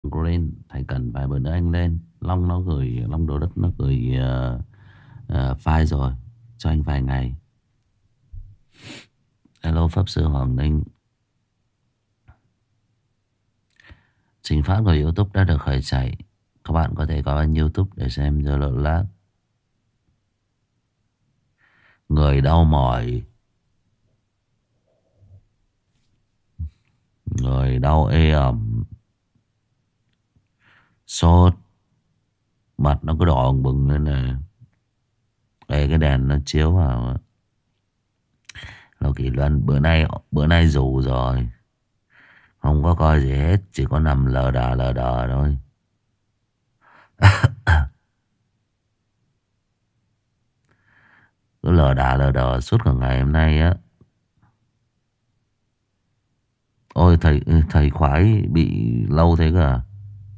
Green, thầy cần vài bữa nữa anh lên. Long nó gửi, Long Đồ Đất nó gửi file rồi, cho anh vài ngày. Hello Pháp Sư Hoàng Ninh. Trình phát của YouTube đã được khởi chạy. Các bạn có thể có vào YouTube để xem giờ lộ lát. Người đau mỏi, người đau ê ẩm, sốt, mặt nó cứ đỏ bừng lên nè. Đây cái đèn nó chiếu vào. Lô Kỳ Luân bữa nay rủ rồi. Không có coi gì hết, chỉ có nằm lờ đờ thôi. Cứ lờ đờ suốt cả ngày hôm nay á. Ôi thầy khoái bị lâu thế cơ à?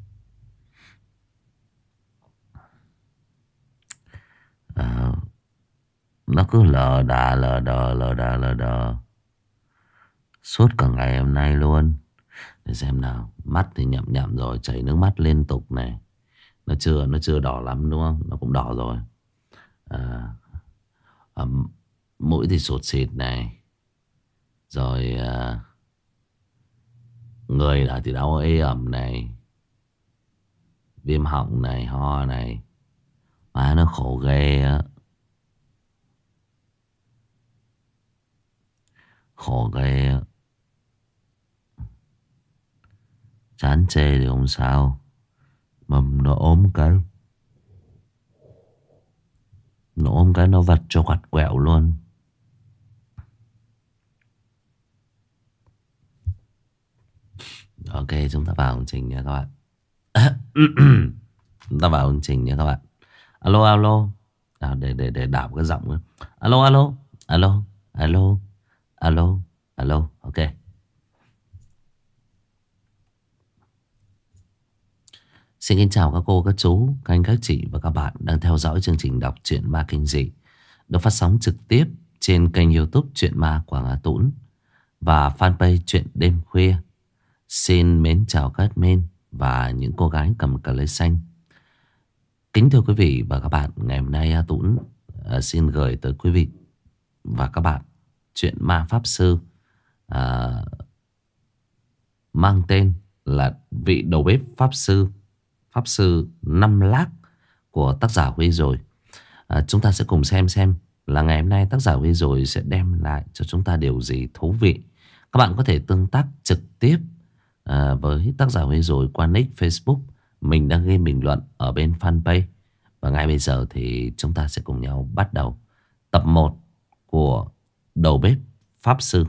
Nó cứ lờ đờ suốt cả ngày hôm nay luôn. Để xem nào. Mắt thì nhậm nhậm rồi, chảy nước mắt liên tục này. Nó chưa đỏ lắm đúng không? Nó cũng đỏ rồi. à, Mũi thì sụt xịt này. Rồi người là thì đau ê ẩm này, viêm họng này, ho này. Má nó khổ ghê á. Khổ ghê á. Chán chê thì không sao, mầm nó ốm cái. Nó ôm cái nó vặt cho quặt quẹo luôn. Ok, chúng ta vào chương trình nha các bạn. Chúng ta vào chương trình nha các bạn. Alo alo. Để đảo cái giọng nữa. Alo alo. Alo alo. Alo alo. Ok. Xin kính chào các cô, các chú, các anh, các chị và các bạn đang theo dõi chương trình đọc truyện ma kinh dị được phát sóng trực tiếp trên kênh YouTube Truyện Ma Quảng Hà Tũng và fanpage Truyện Đêm Khuya. Xin mến chào các admin và những cô gái cầm cờ lê xanh. Kính thưa quý vị và các bạn, ngày hôm nay A Tũng xin gửi tới quý vị và các bạn truyện ma Pháp Sư mang tên là Vị Đầu Bếp Pháp Sư Năm Lác của tác giả Huy Rồi. Chúng ta sẽ cùng xem là ngày hôm nay tác giả Huy Rồi sẽ đem lại cho chúng ta điều gì thú vị. Các bạn có thể tương tác trực tiếp với tác giả Huy Rồi qua nick Facebook. Mình đang ghi bình luận ở bên fanpage. Và ngay bây giờ thì chúng ta sẽ cùng nhau bắt đầu tập 1 của Đầu Bếp Pháp Sư.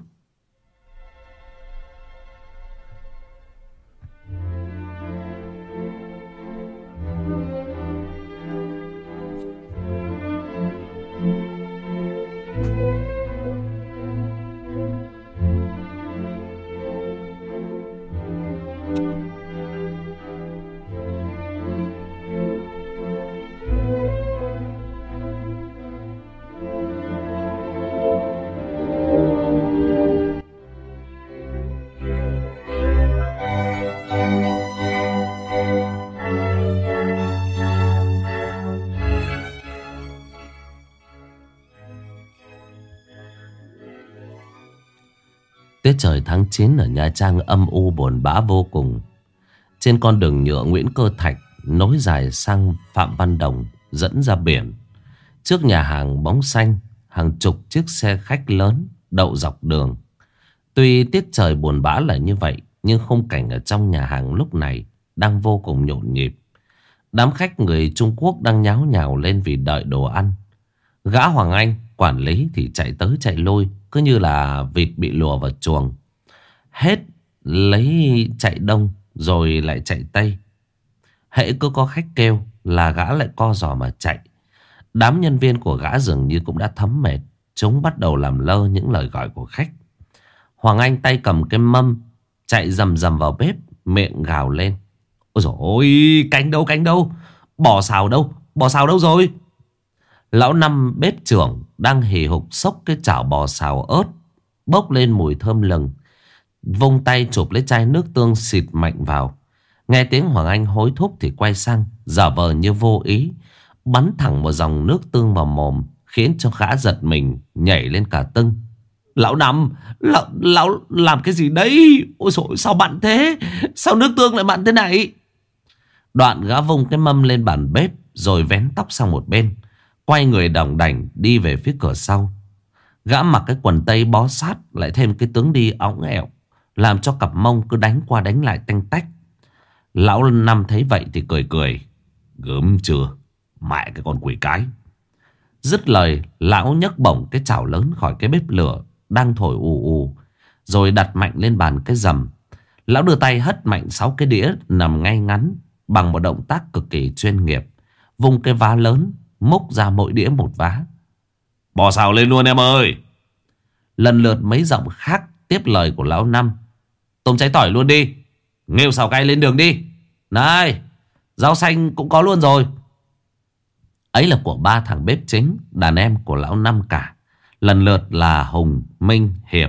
Tiết trời tháng 9 ở Nha Trang âm u buồn bã vô cùng. Trên con đường nhựa Nguyễn Cơ Thạch nối dài sang Phạm Văn Đồng dẫn ra biển. Trước nhà hàng bóng xanh, hàng chục chiếc xe khách lớn đậu dọc đường. Tuy tiết trời buồn bã là như vậy, nhưng khung cảnh ở trong nhà hàng lúc này đang vô cùng nhộn nhịp. Đám khách người Trung Quốc đang nháo nhào lên vì đợi đồ ăn. Gã Hoàng Anh, quản lý thì chạy tới chạy lui, cứ như là vịt bị lùa vào chuồng. Hết lấy chạy đông rồi lại chạy tây. Hễ cứ có khách kêu là gã lại co giò mà chạy. Đám nhân viên của gã dường như cũng đã thấm mệt. Chúng bắt đầu làm lơ những lời gọi của khách. Hoàng Anh tay cầm cái mâm chạy rầm rầm vào bếp, miệng gào lên: ôi dồi ôi, canh đâu, bò xào đâu rồi? Lão Năm bếp trưởng đang hì hục xốc cái chảo bò xào ớt bốc lên mùi thơm lừng, vung tay chụp lấy chai nước tương xịt mạnh vào. Nghe tiếng Hoàng Anh hối thúc thì quay sang, giả vờ như vô ý, bắn thẳng một dòng nước tương vào mồm, khiến cho gã giật mình, nhảy lên cả tưng. Lão Năm, lão làm cái gì đấy? Ôi dồi, sao mặn thế? Sao nước tương lại mặn thế này? Đoạn gã vung cái mâm lên bàn bếp, rồi vén tóc sang một bên, quay người đỏng đảnh đi về phía cửa sau. Gã mặc cái quần tây bó sát, lại thêm cái tướng đi óng ẹo, làm cho cặp mông cứ đánh qua đánh lại tanh tách. Lão Năm thấy vậy thì cười cười. Gớm chưa? Mẹ cái con quỷ cái. Dứt lời, lão nhấc bổng cái chảo lớn khỏi cái bếp lửa đang thổi ù ù, rồi đặt mạnh lên bàn cái rầm. Lão đưa tay hất mạnh 6 cái đĩa nằm ngay ngắn bằng một động tác cực kỳ chuyên nghiệp, vung cái vá lớn, múc ra mỗi đĩa một vá. Bỏ xào lên luôn em ơi. Lần lượt mấy giọng khác tiếp lời của lão Năm. Tôm cháy tỏi luôn đi. Nghêu xào cay lên đường đi. Này, rau xanh cũng có luôn rồi. Ấy là của 3 thằng bếp chính, đàn em của lão Năm cả. Lần lượt là Hùng, Minh, Hiệp.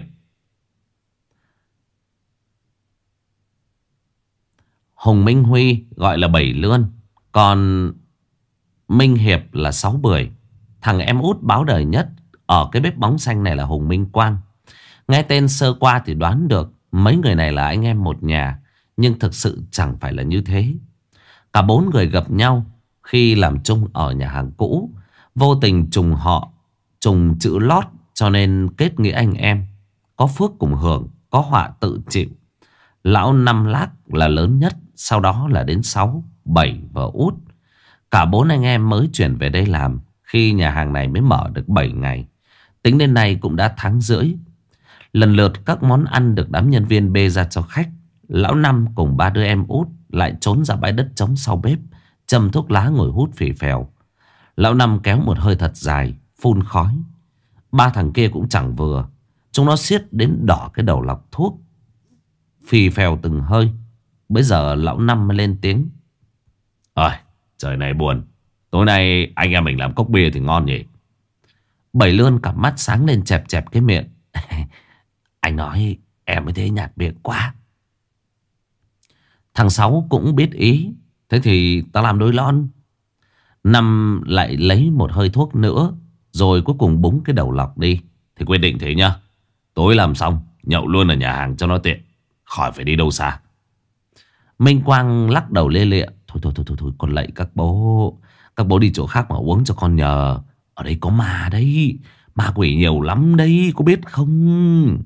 Hùng Minh Huy gọi là 7 lươn, còn Minh Hiệp là 6 bưởi. Thằng em út báo đời nhất ở cái bếp bóng xanh này là Hùng Minh Quang. Nghe tên sơ qua thì đoán được mấy người này là anh em một nhà, nhưng thực sự chẳng phải là như thế. Cả 4 người gặp nhau khi làm chung ở nhà hàng cũ, vô tình trùng họ, trùng chữ lót, cho nên kết nghĩa anh em. Có phước cùng hưởng, có họa tự chịu. Lão Năm Lác là lớn nhất, sau đó là đến 6, 7 và út. Cả 4 anh em mới chuyển về đây làm khi nhà hàng này mới mở được 7 ngày. Tính đến nay cũng đã tháng rưỡi. Lần lượt các món ăn được đám nhân viên bê ra cho khách. Lão Năm cùng 3 đứa em út lại trốn ra bãi đất trống sau bếp, châm thuốc lá ngồi hút phì phèo. Lão Năm kéo một hơi thật dài, phun khói. 3 thằng kia cũng chẳng vừa. Chúng nó siết đến đỏ cái đầu lọc thuốc, phì phèo từng hơi. Bây giờ lão Năm mới lên tiếng. Ơi, trời này buồn. Tối nay anh em mình làm cốc bia thì ngon nhỉ. Bảy Lươn cặp mắt sáng lên chẹp chẹp cái miệng. Anh nói em mới thấy nhạt miệng quá. Thằng Sáu cũng biết ý. Thế thì tao làm đôi lon. Năm lại lấy một hơi thuốc nữa, rồi cuối cùng búng cái đầu lọc đi. Thì quyết định thế nhá. Tối làm xong nhậu luôn ở nhà hàng cho nó tiện, khỏi phải đi đâu xa. Minh Quang lắc đầu lê lịa. Thôi, con lạy các bố. Các bố đi chỗ khác mà uống cho con nhờ. Ở đây có ma đấy. Ma quỷ nhiều lắm đấy, có biết không?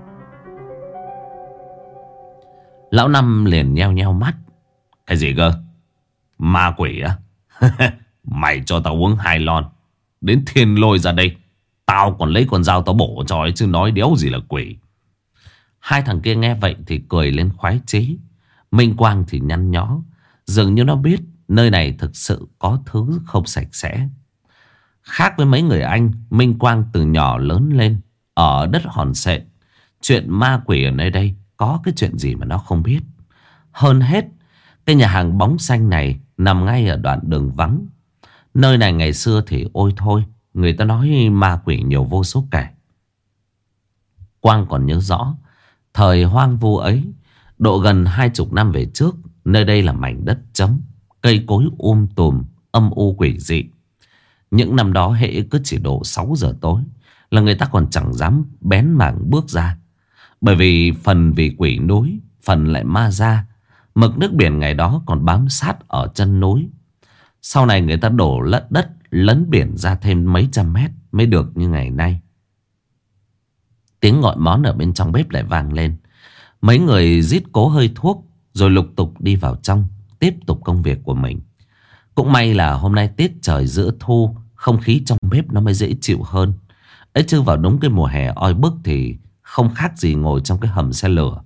Lão Năm liền nheo nheo mắt. Cái gì cơ? Ma quỷ á? Mày cho tao uống 2 lon, đến thiên lôi ra đây, tao còn lấy con dao tao bổ cho ấy, chứ nói đéo gì là quỷ. 2 thằng kia nghe vậy thì cười lên khoái chí. Minh Quang thì nhăn nhó, dường như nó biết nơi này thực sự có thứ không sạch sẽ. Khác với mấy người anh, Minh Quang từ nhỏ lớn lên ở đất Hòn Sện. Chuyện ma quỷ ở nơi đây có cái chuyện gì mà nó không biết. Hơn hết, cái nhà hàng bóng xanh này nằm ngay ở đoạn đường vắng. Nơi này ngày xưa thì ôi thôi, người ta nói ma quỷ nhiều vô số kể. Quang còn nhớ rõ thời hoang vu ấy, độ gần 20 năm về trước, nơi đây là mảnh đất trống, cây cối tùm, âm u quỷ dị. Những năm đó hễ cứ chỉ độ 6 giờ tối là người ta còn chẳng dám bén mảng bước ra. Bởi vì phần vì quỷ núi, phần lại ma ra. Mực nước biển ngày đó còn bám sát ở chân núi. Sau này người ta đổ lất đất lấn biển ra thêm mấy trăm mét mới được như ngày nay. Tiếng gọi món ở bên trong bếp lại vang lên. Mấy người rít cố hơi thuốc, rồi lục tục đi vào trong, tiếp tục công việc của mình. Cũng may là hôm nay tiết trời giữa thu, không khí trong bếp nó mới dễ chịu hơn. Ấy chứ vào đúng cái mùa hè oi bức thì không khác gì ngồi trong cái hầm xe lửa.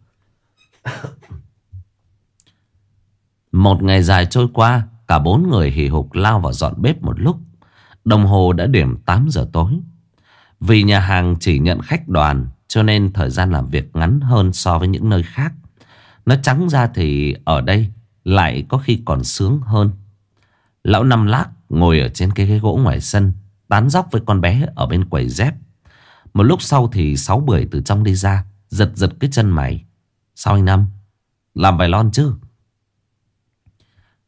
Một ngày dài trôi qua, cả 4 người hì hục lao vào dọn bếp một lúc. Đồng hồ đã điểm 8 giờ tối. Vì nhà hàng chỉ nhận khách đoàn, cho nên thời gian làm việc ngắn hơn so với những nơi khác. Nói trắng ra thì ở đây lại có khi còn sướng hơn. Lão Năm Lác ngồi ở trên cái ghế gỗ ngoài sân, tán dóc với con bé ở bên quầy dép. Một lúc sau thì Sáu Bưởi từ trong đi ra, giật giật cái chân mày. Sao anh Năm? Làm vài lon chứ?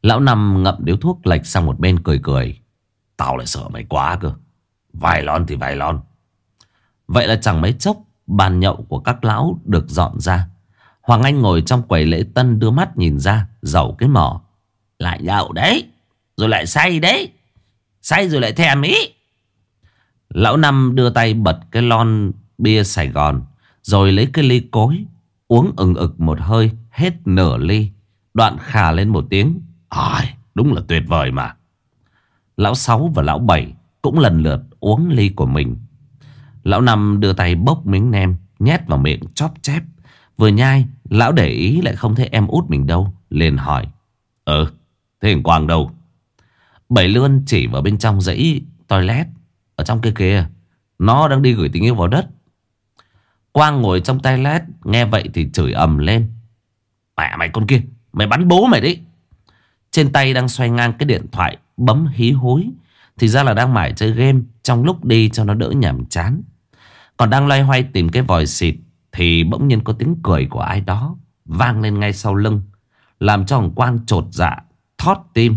Lão Năm ngậm điếu thuốc lệch sang một bên cười cười. Tao lại sợ mày quá cơ. Vài lon thì vài lon. Vậy là chẳng mấy chốc bàn nhậu của các lão được dọn ra. Hoàng Anh ngồi trong quầy lễ tân đưa mắt nhìn ra, dầu cái mỏ. Lại nhậu đấy, rồi lại say đấy. Say rồi lại thèm ý. Lão Năm đưa tay bật cái lon bia Sài Gòn, rồi lấy cái ly cối uống ừng ực một hơi hết nửa ly. Đoạn khà lên một tiếng. Đúng là tuyệt vời mà. Lão Sáu và lão Bảy cũng lần lượt uống ly của mình. Lão Năm đưa tay bốc miếng nem nhét vào miệng chóp chép. Vừa nhai, lão để ý lại không thấy em út mình đâu, liền hỏi. Thế thằng Quang đâu? Bảy Lươn chỉ vào bên trong dãy toilet. Ở trong kia kìa, nó đang đi gửi tình yêu vào đất. Quang ngồi trong toilet nghe vậy thì chửi ầm lên. Mẹ mày con kia, mày bắn bố mày đi. Trên tay đang xoay ngang cái điện thoại bấm hí húi, thì ra là đang mải chơi game trong lúc đi cho nó đỡ nhàm chán. Còn đang loay hoay tìm cái vòi xịt thì bỗng nhiên có tiếng cười của ai đó vang lên ngay sau lưng, làm cho thằng Quang chột dạ thót tim.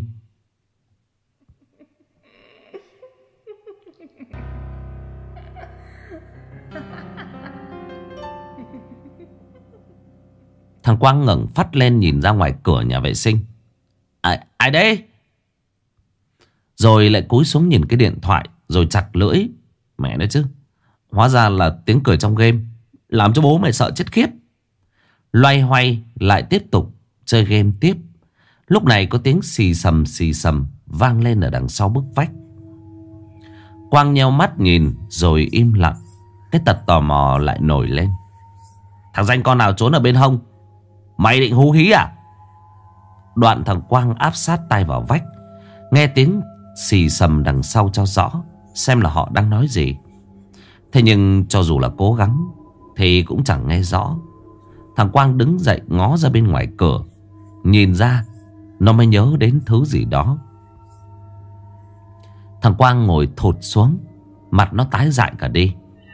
Thằng Quang ngẩng phát lên nhìn ra ngoài cửa nhà vệ sinh. Ai đấy? Rồi lại cúi xuống nhìn cái điện thoại, rồi chặt lưỡi. Mẹ nói chứ, hóa ra là tiếng cười trong game, làm cho bố mày sợ chết khiếp. Loay hoay lại tiếp tục chơi game tiếp. Lúc này có tiếng xì xầm vang lên ở đằng sau bức vách. Quang nheo mắt nhìn rồi im lặng. Cái tật tò mò lại nổi lên. Thằng danh con nào trốn ở bên hông? Mày định hú hí à? Đoạn thằng Quang áp sát tay vào vách, nghe tiếng xì xầm đằng sau cho rõ, xem là họ đang nói gì. Thế nhưng cho dù là cố gắng thì cũng chẳng nghe rõ. Thằng Quang đứng dậy ngó ra bên ngoài cửa. Nhìn ra, nó mới nhớ đến thứ gì đó. Thằng Quang ngồi thụt xuống, mặt nó tái dại cả đi.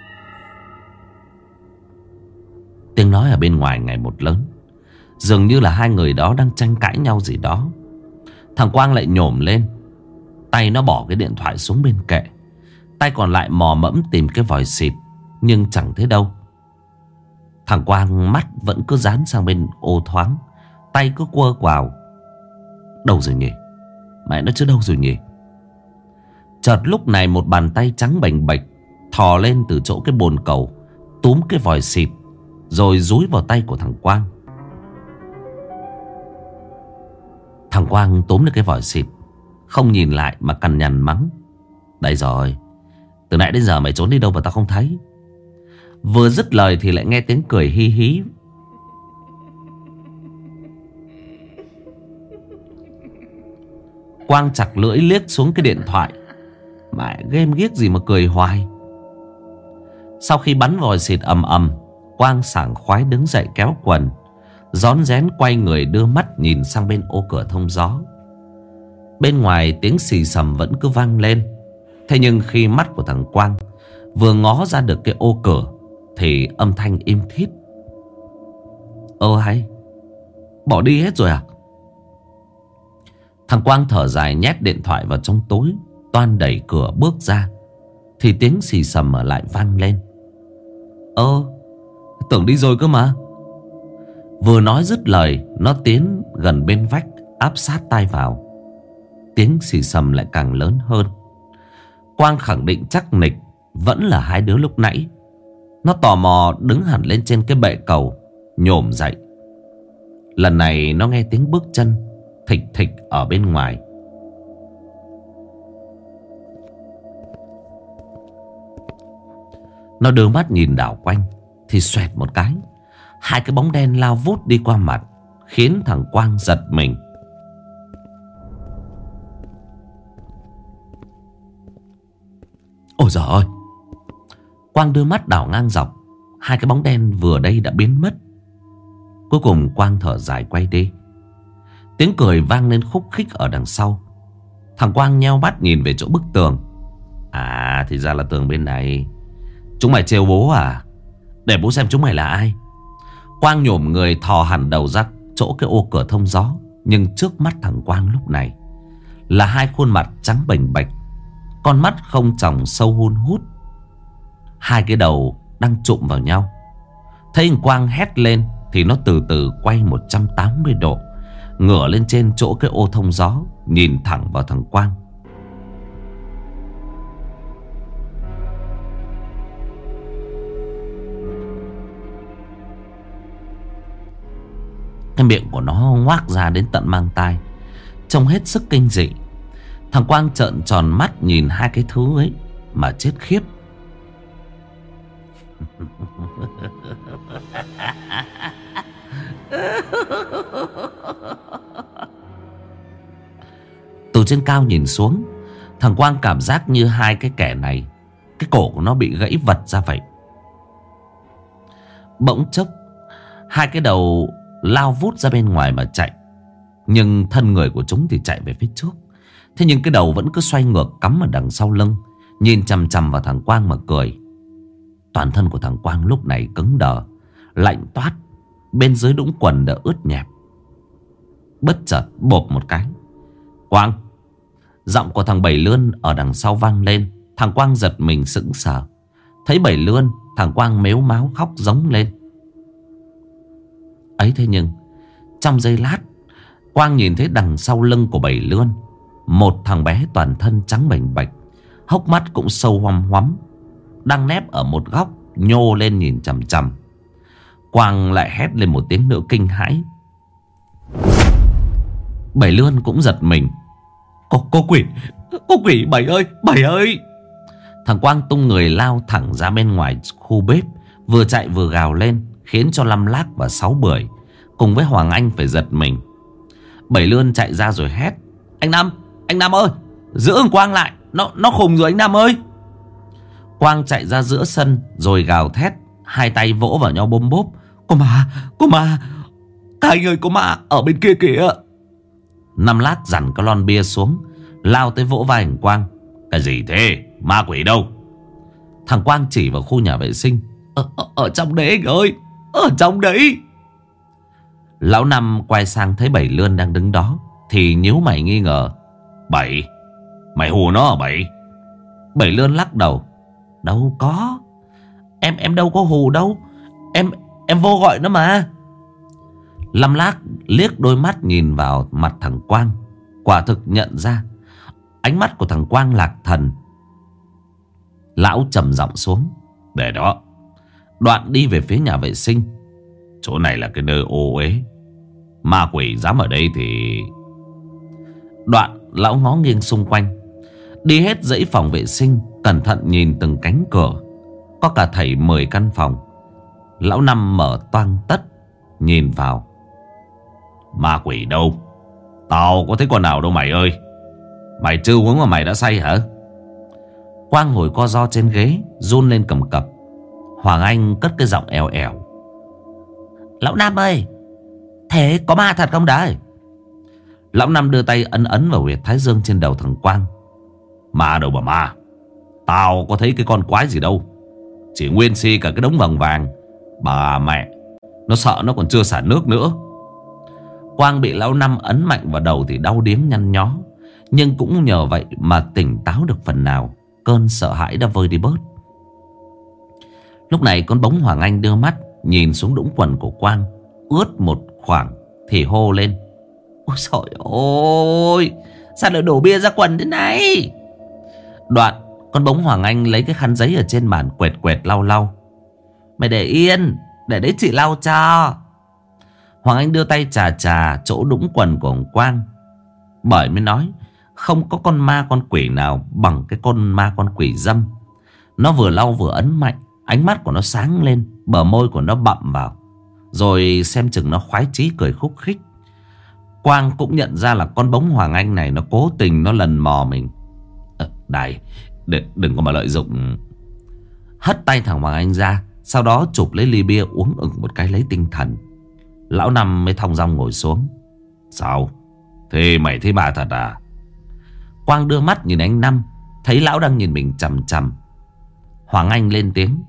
Tiếng nói ở bên ngoài ngày một lớn, dường như là hai người đó đang tranh cãi nhau gì đó. Thằng Quang lại nhổm lên, tay nó bỏ cái điện thoại xuống bên kệ, tay còn lại mò mẫm tìm cái vòi xịt, nhưng chẳng thấy đâu. Thằng Quang mắt vẫn cứ dán sang bên ô thoáng, tay cứ quơ quào. Đâu rồi nhỉ? Mẹ nó chứ đâu rồi nhỉ? Chợt lúc này một bàn tay trắng bềnh bệch thò lên từ chỗ cái bồn cầu, túm cái vòi xịt rồi dúi vào tay của thằng Quang. Thằng Quang túm được cái vòi xịt, không nhìn lại mà cằn nhằn mắng. Đây rồi, từ nãy đến giờ mày trốn đi đâu mà tao không thấy. Vừa dứt lời thì lại nghe tiếng cười hi hí. Quang chặt lưỡi liếc xuống cái điện thoại. Mẹ game ghiếc gì mà cười hoài. Sau khi bắn vòi xịt ầm ầm, Quang sảng khoái đứng dậy kéo quần, rón rén quay người đưa mắt nhìn sang bên ô cửa thông gió. Bên ngoài tiếng xì xầm vẫn cứ vang lên. Thế nhưng khi mắt của thằng Quang vừa ngó ra được cái ô cửa thì âm thanh im thít. Hay, bỏ đi hết rồi à? Thằng Quang thở dài nhét điện thoại vào trong túi, toan đẩy cửa bước ra thì tiếng xì xầm ở lại vang lên. Tưởng đi rồi cơ mà. Vừa nói dứt lời, nó tiến gần bên vách, áp sát tai vào. Tiếng xì xầm lại càng lớn hơn. Quang khẳng định chắc nịch vẫn là hai đứa lúc nãy. Nó tò mò đứng hẳn lên trên cái bệ cầu, nhổm dậy. Lần này nó nghe tiếng bước chân thịch thịch ở bên ngoài. Nó đưa mắt nhìn đảo quanh thì xoẹt một cái, hai cái bóng đen lao vút đi qua mặt, khiến thằng Quang giật mình. Ôi giời ơi! Quang đưa mắt đảo ngang dọc, hai cái bóng đen vừa đây đã biến mất. Cuối cùng Quang thở dài quay đi. Tiếng cười vang lên khúc khích ở đằng sau. Thằng Quang nheo mắt nhìn về chỗ bức tường. Thì ra là tường bên này. Chúng mày trêu bố à? Để bố xem chúng mày là ai. Quang nhổm người thò hẳn đầu ra chỗ cái ô cửa thông gió, Nhưng trước mắt thằng Quang lúc này là hai khuôn mặt trắng bềnh bạch, con mắt không tròng sâu hun hút, hai cái đầu đang chụm vào nhau. Thấy thằng Quang hét lên thì nó từ từ quay 180 độ, ngửa lên trên chỗ cái ô thông gió, nhìn thẳng vào thằng Quang. Cái miệng của nó ngoác ra đến tận mang tai, trông hết sức kinh dị. Thằng Quang trợn tròn mắt nhìn hai cái thứ ấy mà chết khiếp. Từ trên cao nhìn xuống, thằng Quang cảm giác như hai cái kẻ này, cái cổ của nó bị gãy vật ra vậy. Bỗng chốc, hai cái đầu lao vút ra bên ngoài mà chạy. Nhưng thân người của chúng thì chạy về phía trước. Thế nhưng cái đầu vẫn cứ xoay ngược cắm ở đằng sau lưng, nhìn chằm chằm vào thằng Quang mà cười. Toàn thân của thằng Quang lúc này cứng đờ, lạnh toát, bên dưới đũng quần đã ướt nhẹp. Bất chợt bộp một cái, Quang! Giọng của thằng Bảy Lươn ở đằng sau vang lên. Thằng Quang giật mình sững sờ. Thấy Bảy Lươn, thằng Quang mếu máo khóc giống lên. Ấy thế nhưng trong giây lát, Quang nhìn thấy đằng sau lưng của Bảy Lươn một thằng bé toàn thân trắng bềnh bạch, hốc mắt cũng sâu hoăm hoắm, đang nép ở một góc nhô lên nhìn chằm chằm. Quang lại hét lên một tiếng nữa kinh hãi. Bảy Lươn cũng giật mình. Có quỷ Bảy ơi, Bảy ơi! Thằng Quang tung người lao thẳng ra bên ngoài khu bếp, vừa chạy vừa gào lên, khiến cho Lâm Lác và Sáu Bưởi cùng với Hoàng Anh phải giật mình. Bảy Lươn chạy ra rồi hét: Anh Năm ơi, giữ thằng Quang lại, nó khùng rồi anh Năm ơi! Quang chạy ra giữa sân rồi gào thét, hai tay vỗ vào nhau bôm bốp. Có ma, các anh ơi, có ma ở bên kia kìa! Năm Lát dằn cái lon bia xuống, lao tới vỗ vai thằng Quang. Cái gì thế? Ma quỷ đâu? Thằng Quang chỉ vào khu nhà vệ sinh. Ở trong đấy anh ơi, ở trong đấy! Lão Năm quay sang thấy Bảy Lươn đang đứng đó thì nhíu mày nghi ngờ. Bảy, mày hù nó hả Bảy? Bảy Lươn lắc đầu. Đâu có, em đâu có hù đâu, em vô gọi nó mà. Lâm Lác liếc đôi mắt nhìn vào mặt thằng Quang, quả thực nhận ra ánh mắt của thằng Quang lạc thần. Lão trầm giọng xuống. Để đó. Đoạn đi về phía nhà vệ sinh. Chỗ này là cái nơi ô uế, ma quỷ dám ở đây thì... Đoạn lão ngó nghiêng xung quanh, đi hết dãy phòng vệ sinh, cẩn thận nhìn từng cánh cửa. Có cả thảy 10 căn phòng. Lão Năm mở toang tất nhìn vào. Ma quỷ đâu? Tao có thấy con nào đâu mày ơi. Mày chưa uống mà mày đã say hả? Quang ngồi co ro trên ghế, run lên cầm cập. Hoàng Anh cất cái giọng ẻo ẻo. Lão Năm ơi, thế có ma thật không đấy? Lão Năm đưa tay ấn ấn vào huyệt thái dương trên đầu thằng Quang. Ma đâu mà ma, tao có thấy cái con quái gì đâu. Chỉ nguyên si cả cái đống vàng vàng. Bà mẹ, nó sợ nó còn chưa xả nước nữa. Quang bị lão Năm ấn mạnh vào đầu thì đau điếng nhăn nhó, nhưng cũng nhờ vậy mà tỉnh táo được phần nào. Cơn sợ hãi đã vơi đi bớt. Lúc này con bóng Hoàng Anh đưa mắt nhìn xuống đũng quần của Quang, ướt một khoảng thì hô lên. Ôi trời ơi, sao lại đổ bia ra quần thế này? Đoạn con bóng Hoàng Anh lấy cái khăn giấy ở trên bàn quẹt quẹt lau lau. Mày để yên, để đấy chị lau cho. Hoàng Anh đưa tay chà chà chỗ đũng quần của ông Quang. Bởi mới nói không có con ma con quỷ nào bằng cái con ma con quỷ dâm. Nó vừa lau vừa ấn mạnh, ánh mắt của nó sáng lên, bờ môi của nó bặm vào, rồi xem chừng nó khoái chí cười khúc khích. Quang cũng nhận ra là con bóng Hoàng Anh này nó cố tình nó lần mò mình. Này, đừng có mà lợi dụng. Hất tay thằng Hoàng Anh ra, sau đó chụp lấy ly bia uống ực một cái lấy tinh thần. Lão Năm mới thong dong ngồi xuống. Sao? Thế mày thấy bà thật à? Quang đưa mắt nhìn anh Năm, thấy lão đang nhìn mình chằm chằm. Hoàng Anh lên tiếng.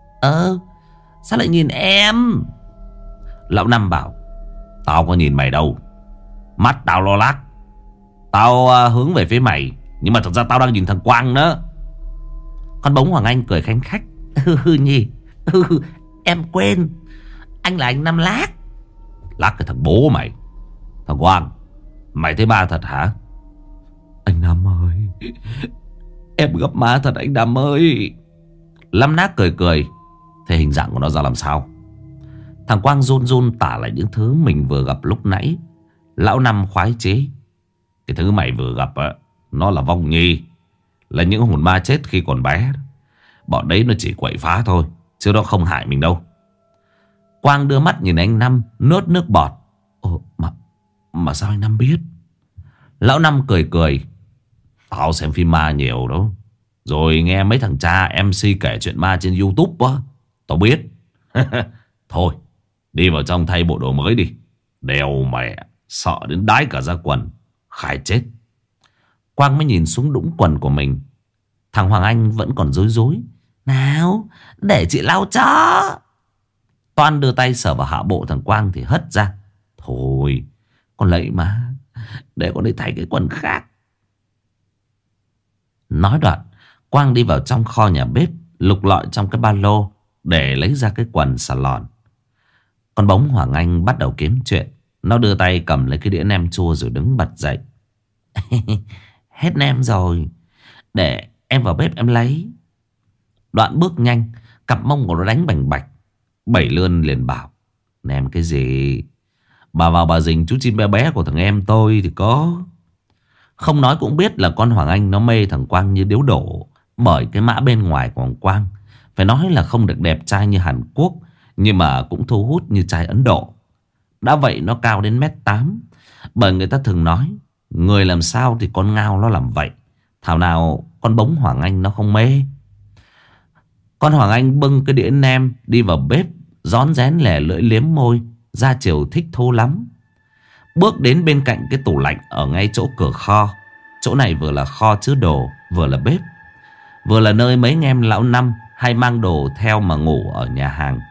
Sao lại nhìn em? Lão Năm bảo. Tao có nhìn mày đâu. Mắt tao lo lắc. Tao hướng về phía mày, nhưng mà thực ra tao đang nhìn thằng Quang nữa. Con bống Hoàng Anh cười khanh khách. Nhỉ. Em quên, anh là anh Năm Lác. Lắc cái thằng bố mày. Thằng Quang, mày thấy ba thật hả? Anh Năm ơi, em gặp ma thật anh Năm ơi. Lâm Nát cười cười. Thế hình dạng của nó ra làm sao? Thằng Quang run run tả lại những thứ mình vừa gặp lúc nãy. Lão Năm khoái chế. Cái thứ mày vừa gặp á, nó là vong nhi, là những hồn ma chết khi còn bé. Bọn đấy nó chỉ quậy phá thôi, chứ nó không hại mình đâu. Quang đưa mắt nhìn anh Năm, nuốt nước bọt. Ồ, mà sao anh Năm biết? Lão Năm cười cười. Tao xem phim ma nhiều đó, rồi nghe mấy thằng cha MC kể chuyện ma trên YouTube á, tao biết. Thôi, đi vào trong thay bộ đồ mới đi. Đèo mẹ, sợ đến đái cả ra quần. Khai chết. Quang mới nhìn xuống đũng quần của mình. Thằng Hoàng Anh vẫn còn rối rối. Nào, để chị lau cho. Toan đưa tay sờ vào hạ bộ thằng Quang thì hất ra. Thôi, con lấy mà, để con đi thay cái quần khác. Nói đoạn, Quang đi vào trong kho nhà bếp, lục lọi trong cái ba lô để lấy ra cái quần xà lòn. Con bống Hoàng Anh bắt đầu kiếm chuyện. Nó đưa tay cầm lấy cái đĩa nem chua rồi đứng bật dậy. Hết nem rồi, để em vào bếp em lấy. Đoạn bước nhanh, cặp mông của nó đánh bành bạch. Bảy Lươn liền bảo: Nem cái gì? Bà vào bà dình chú chim bé bé của thằng em tôi thì có. Không nói cũng biết là con Hoàng Anh nó mê thằng Quang như điếu đổ. Bởi cái mã bên ngoài của thằng Quang, phải nói là không được đẹp trai như Hàn Quốc, nhưng mà cũng thu hút như trai Ấn Độ. Đã vậy nó cao đến 1m8. Bởi người ta thường nói, người làm sao thì con ngao nó làm vậy. Thảo nào con bống Hoàng Anh nó không mê. Con Hoàng Anh bưng cái đĩa nem đi vào bếp, rón rén lẻ lưỡi liếm môi, ra chiều thích thú lắm. Bước đến bên cạnh cái tủ lạnh ở ngay chỗ cửa kho. Chỗ này vừa là kho chứa đồ, vừa là bếp, vừa là nơi mấy anh em lão Năm hay mang đồ theo mà ngủ ở nhà hàng.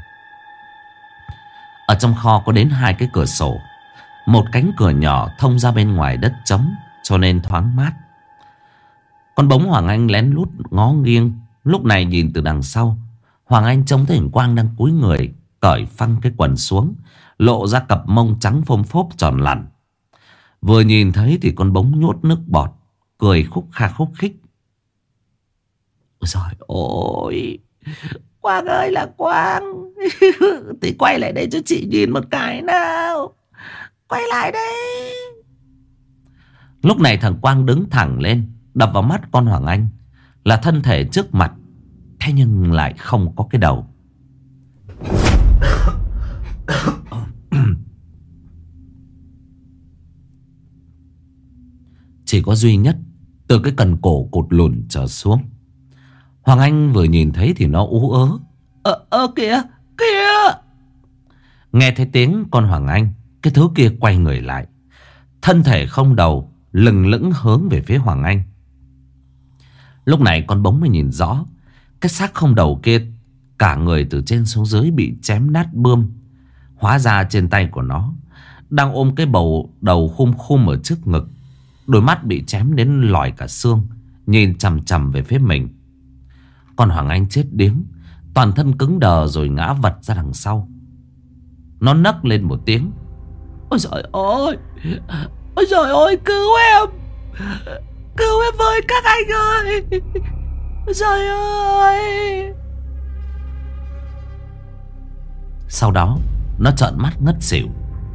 Ở trong kho có đến 2 cái cửa sổ. Một cánh cửa nhỏ thông ra bên ngoài đất trống, cho nên thoáng mát. Con bống Hoàng Anh lén lút ngó nghiêng. Lúc này nhìn từ đằng sau, Hoàng Anh trông thấy thằng Quang đang cúi người, cởi phăng cái quần xuống, lộ ra cặp mông trắng phôm phốp tròn lẳn. Vừa nhìn thấy thì con bống nhốt nước bọt, cười khúc khích. Ôi trời ơi, Quang ơi là Quang. Thì quay lại đây cho chị nhìn một cái nào. Quay lại đây. Lúc này thằng Quang đứng thẳng lên, đập vào mắt con Hoàng Anh là thân thể trước mặt, thế nhưng lại không có cái đầu. Chỉ có duy nhất từ cái cần cổ cụt lùn trở xuống. Hoàng Anh vừa nhìn thấy thì nó ú ớ. Kìa. Nghe thấy tiếng con Hoàng Anh, cái thứ kia quay người lại, thân thể không đầu, lừng lững hướng về phía Hoàng Anh. Lúc này con bống mới nhìn rõ, cái xác không đầu kia cả người từ trên xuống dưới bị chém nát bươm. Hóa ra trên tay của nó đang ôm cái bầu đầu khum ở trước ngực. Đôi mắt bị chém đến lòi cả xương, nhìn chằm chằm về phía mình. Con Hoàng Anh chết điếng, toàn thân cứng đờ rồi ngã vật ra đằng sau. Nó nấc lên một tiếng. Ôi trời ơi, ôi trời ơi, cứu em với các anh ơi. Ôi trời ơi. Sau đó nó trợn mắt ngất xỉu.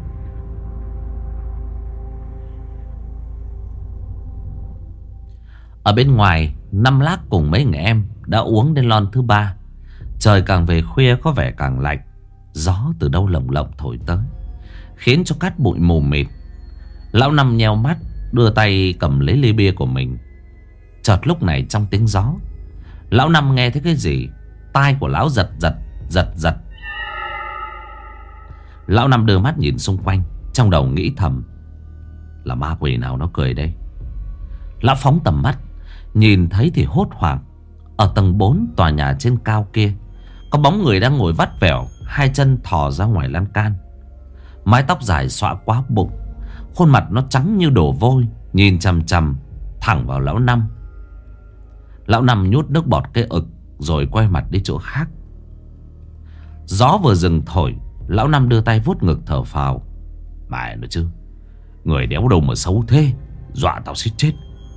Ở bên ngoài, Năm Lác cùng mấy người em đã uống đến lon thứ 3. Trời càng về khuya có vẻ càng lạnh. Gió từ đâu lồng lộng thổi tới, khiến cho cát bụi mù mịt. Lão Năm nheo mắt, đưa tay cầm lấy ly bia của mình. Chợt lúc này trong tiếng gió, lão Năm nghe thấy cái gì, tai của lão giật. Lão Năm đưa mắt nhìn xung quanh, trong đầu nghĩ thầm: là ma quỷ nào nó cười đây? Lão phóng tầm mắt, nhìn thấy thì hốt hoảng. Ở tầng 4 tòa nhà trên cao kia, có bóng người đang ngồi vắt vẻo, hai chân thò ra ngoài lan can. Mái tóc dài xõa quá bụng, Khuôn mặt nó trắng như đổ vôi, nhìn chằm chằm thẳng vào lão Năm. Lão Năm nhút nước bọt cái ực rồi quay mặt đi chỗ khác. Gió vừa dừng thổi, lão Năm đưa tay vuốt ngực thở phào. Mẹ nó chứ, người đéo đâu mà xấu thế, dọa tao suýt chết.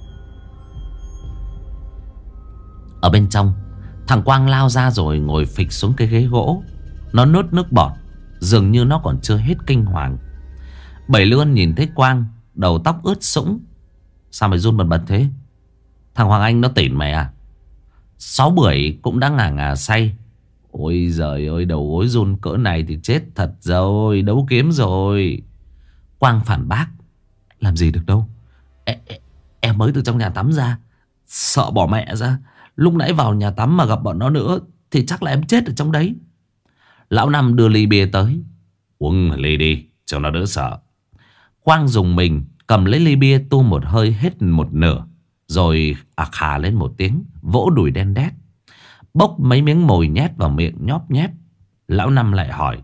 Ở bên trong, thằng Quang lao ra rồi ngồi phịch xuống cái ghế gỗ. Nó nuốt nước bọt, dường như nó còn chưa hết kinh hoàng. Bảy Lươn nhìn thấy Quang, đầu tóc ướt sũng. Sao mày run bần bật thế? Thằng Hoàng Anh nó tỉnh mày à? Sáu Bưởi cũng đã ngà ngà say. Ôi giời ơi, đầu gối run cỡ này thì chết thật rồi, đấu kiếm rồi. Quang phản bác. Làm gì được đâu. Em mới từ trong nhà tắm ra, sợ bỏ mẹ ra. Lúc nãy vào nhà tắm mà gặp bọn nó nữa thì chắc là em chết ở trong đấy. Lão Năm đưa ly bia tới. Uống ly đi cho nó đỡ sợ. Quang dùng mình cầm lấy ly bia tu một hơi hết một nửa, rồi khà lên một tiếng, vỗ đùi đen đét, bốc mấy miếng mồi nhét vào miệng nhóp nhép. Lão Năm lại hỏi.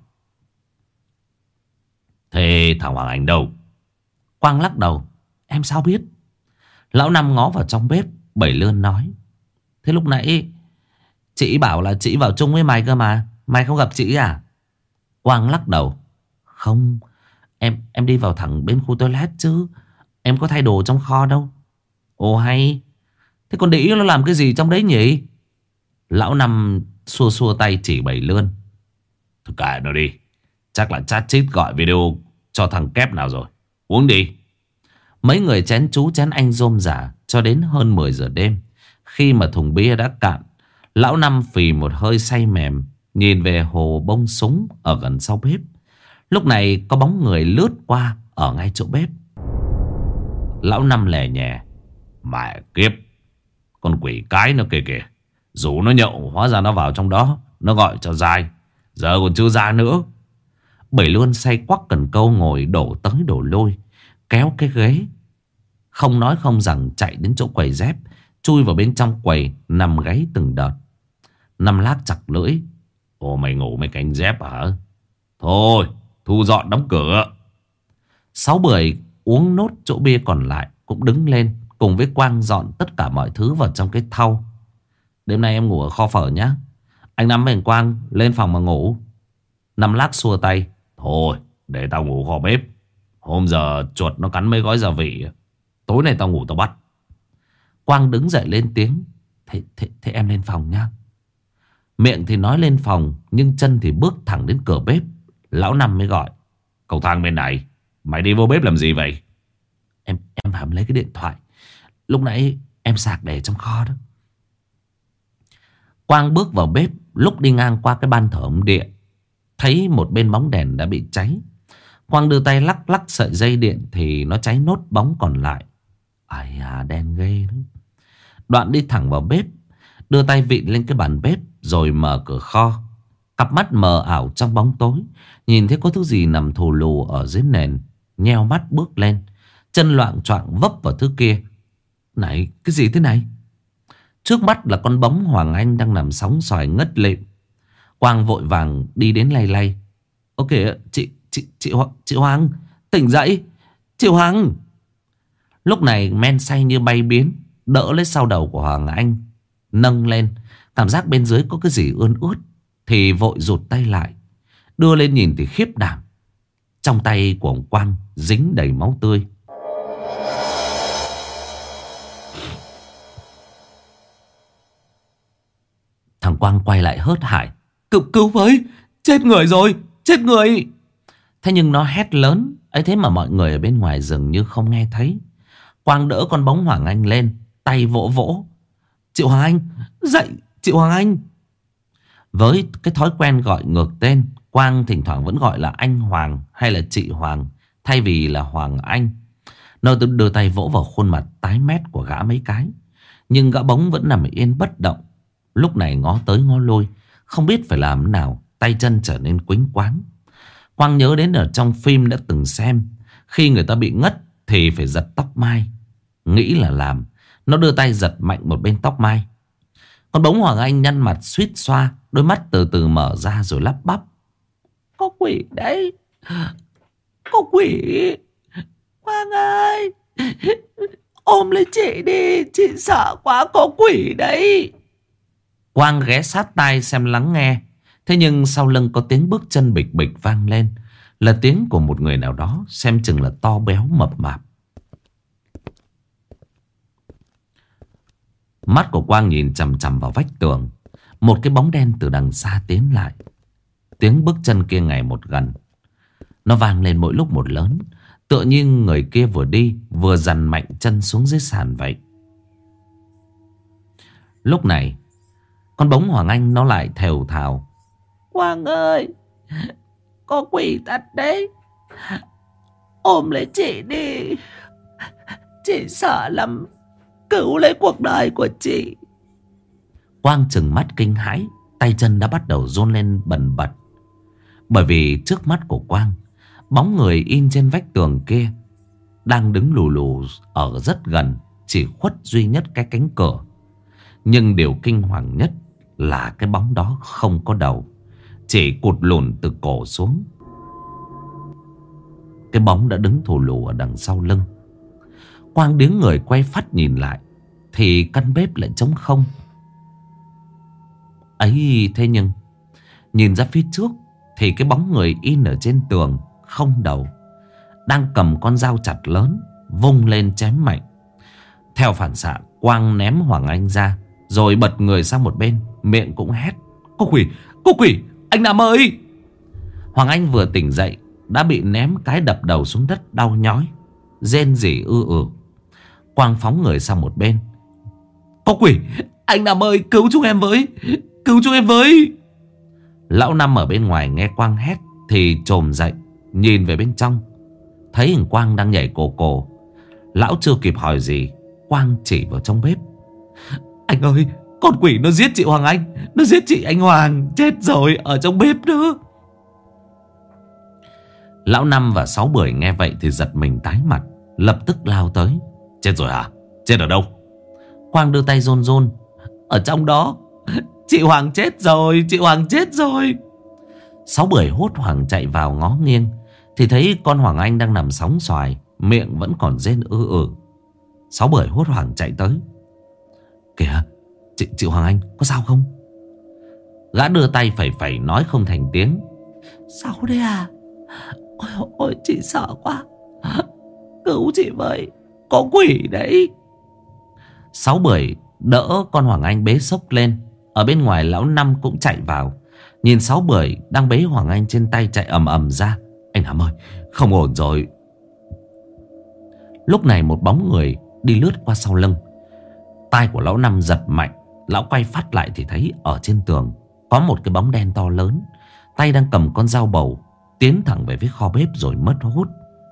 Thế thằng Hoàng Anh đâu? Quang lắc đầu. Em sao biết? Lão Năm ngó vào trong bếp. Bảy Lươn nói. Thế lúc nãy chị bảo là chị vào chung với mày cơ mà, mày không gặp chị à? Quang lắc đầu. Không, em đi vào thẳng bên khu toilet chứ, em có thay đồ trong kho đâu. Ồ hay. Thế con đĩ nó làm cái gì trong đấy nhỉ? Lão Năm xua xua tay chỉ Bảy Lươn. Thôi kệ nó đi, chắc là chat chít gọi video cho thằng Kép nào rồi. Uống đi. Mấy người chén chú chén anh rôm rả cho đến hơn 10 giờ đêm. Khi mà thùng bia đã cạn, lão Năm phì một hơi say mềm, nhìn về hồ bông súng ở gần sau bếp. Lúc này có bóng người lướt qua ở ngay chỗ bếp. Lão Năm lè nhè. Mẹ kiếp, con quỷ cái nó kìa kìa. Dù nó nhậu hóa ra nó vào trong đó, nó gọi cho dai, giờ còn chưa ra nữa. Bảy Lươn say quắc cần câu ngồi đổ tới đổ lui, kéo cái ghế, không nói không rằng chạy đến chỗ quầy dép, chui vào bên trong quầy nằm gáy từng đợt. Năm Lác chặt lưỡi. Ồ, mày ngủ mày canh dép hả? Thôi thu dọn đóng cửa. Sáu Bưởi uống nốt chỗ bia còn lại cũng đứng lên, cùng với Quang dọn tất cả mọi thứ vào trong cái thau. Đêm nay em ngủ ở kho phở nhá. Anh Năm với anh Quang lên phòng mà ngủ. Năm Lác xua tay. Thôi để tao ngủ kho bếp. Hôm giờ chuột nó cắn mấy gói gia vị, tối nay tao ngủ tao bắt. Quang đứng dậy lên tiếng. Thế em lên phòng nhá. Miệng thì nói lên phòng, nhưng chân thì bước thẳng đến cửa bếp. Lão Năm mới gọi. Cầu thang bên này, mày đi vô bếp làm gì vậy? Em phải lấy cái điện thoại, lúc nãy em sạc để trong kho đó. Quang bước vào bếp. Lúc đi ngang qua cái ban thờ ông Điện, thấy một bên bóng đèn đã bị cháy. Quang đưa tay lắc lắc sợi dây điện thì nó cháy nốt bóng còn lại. Ai à, đen ghê đó. Đoạn đi thẳng vào bếp, đưa tay vịn lên cái bàn bếp rồi mở cửa kho. Cặp mắt mờ ảo trong bóng tối, nhìn thấy có thứ gì nằm thù lù ở dưới nền. Nheo mắt bước lên, chân loạng choạng vấp vào thứ kia. Này, cái gì thế này? Trước mắt là con bóng Hoàng Anh đang nằm sóng xoài ngất lịm. Quang vội vàng đi đến lay lay. Ok, chị Hoàng, tỉnh dậy. Chị Hoàng. Lúc này men say như bay biến, đỡ lấy sau đầu của Hoàng Anh, nâng lên. Cảm giác bên dưới có cái gì ươn ướt thì vội rụt tay lại. Đưa lên nhìn thì khiếp đảm. Trong tay của ông Quang dính đầy máu tươi. Thằng Quang quay lại hớt hải. Cứu với, chết người rồi, chết người. Thế nhưng nó hét lớn ấy thế mà mọi người ở bên ngoài dường như không nghe thấy. Quang đỡ con bóng Hoàng Anh lên, tay vỗ vỗ. Chị Hoàng Anh, dậy, chị Hoàng Anh. Với cái thói quen gọi ngược tên, Quang thỉnh thoảng vẫn gọi là anh Hoàng hay là chị Hoàng thay vì là Hoàng Anh. Nó đưa tay vỗ vào khuôn mặt tái mét của gã mấy cái, nhưng gã bóng vẫn nằm yên bất động. Lúc này ngó tới ngó lui, không biết phải làm thế nào, tay chân trở nên quýnh quáng. Quang nhớ đến ở trong phim đã từng xem, khi người ta bị ngất thì phải giật tóc mai. Nghĩ là làm, nó đưa tay giật mạnh một bên tóc mai. Con bóng Hoàng Anh nhăn mặt suýt xoa, đôi mắt từ từ mở ra rồi lắp bắp. Có quỷ đấy, có quỷ. Quang ơi, ôm lấy chị đi, chị sợ quá, có quỷ đấy. Quang ghé sát tai xem lắng nghe. Thế nhưng sau lưng có tiếng bước chân bịch bịch vang lên. Là tiếng của một người nào đó, xem chừng là to béo mập mạp. Mắt của Quang nhìn chằm chằm vào vách tường. Một cái bóng đen từ đằng xa tiến lại. Tiếng bước chân kia ngày một gần. Nó vang lên mỗi lúc một lớn, tựa như người kia vừa đi vừa dằn mạnh chân xuống dưới sàn vậy. Lúc này con bóng Hoàng Anh nó lại thều thào: Quang ơi, có quỷ thật đấy, ôm lấy chị đi, chị sợ lắm, cứu lấy cuộc đời của chị. Quang trừng mắt kinh hãi, tay chân đã bắt đầu run lên bần bật. Bởi vì trước mắt của Quang, bóng người in trên vách tường kia đang đứng lù lù ở rất gần, chỉ khuất duy nhất cái cánh cửa. Nhưng điều kinh hoàng nhất là cái bóng đó không có đầu, chỉ cụt lùn từ cổ xuống. Cái bóng đã đứng thù lù ở đằng sau lưng. Quang điếng người quay phát nhìn lại, thì căn bếp lại trống không. Ấy thế nhưng nhìn ra phía trước thì cái bóng người in ở trên tường không đầu, đang cầm con dao chặt lớn vung lên chém mạnh. Theo phản xạ, Quang ném Hoàng Anh ra, rồi bật người sang một bên, miệng cũng hét: Có quỷ, có quỷ, anh Nam ơi! Hoàng Anh vừa tỉnh dậy đã bị ném cái đập đầu xuống đất đau nhói, rên rỉ ư. Quang phóng người sang một bên: Có quỷ, anh Nam ơi, cứu chúng em với, cứu chúng em với! Lão Năm ở bên ngoài nghe Quang hét thì chồm dậy, nhìn về bên trong, thấy thằng Quang đang nhảy cồ cồ. Lão chưa kịp hỏi gì, Quang chỉ vào trong bếp: Anh ơi, con quỷ nó giết chị Hoàng Anh, nó giết chị anh Hoàng, chết rồi, ở trong bếp nữa. Lão Năm và Sáu Bưởi nghe vậy thì giật mình tái mặt, lập tức lao tới: Chết rồi hả? Chết ở đâu? Quang đưa tay run run: Ở trong đó, chị Hoàng chết rồi, chị Hoàng chết rồi. Sáu Bưởi hốt hoảng chạy vào ngó nghiêng, thì thấy con Hoàng Anh đang nằm sóng xoài, miệng vẫn còn rên ư. Sáu Bưởi hốt hoảng chạy tới: Kìa, chị Hoàng Anh có sao không? Gã đưa tay phẩy phẩy nói không thành tiếng: Sao đấy à? Ôi chị sợ quá, cứu chị với, có quỷ đấy. Sáu Bưởi đỡ con Hoàng Anh bế xốc lên. Ở bên ngoài lão Năm cũng chạy vào, nhìn Sáu Bưởi đang bế Hoàng Anh trên tay chạy ầm ầm ra: Anh Năm ơi, không ổn rồi. Lúc này một bóng người đi lướt qua sau lưng. Tai của lão Năm giật mạnh. Lão quay phát lại thì thấy ở trên tường có một cái bóng đen to lớn, tay đang cầm con dao bầu, tiến thẳng về phía kho bếp rồi mất hút.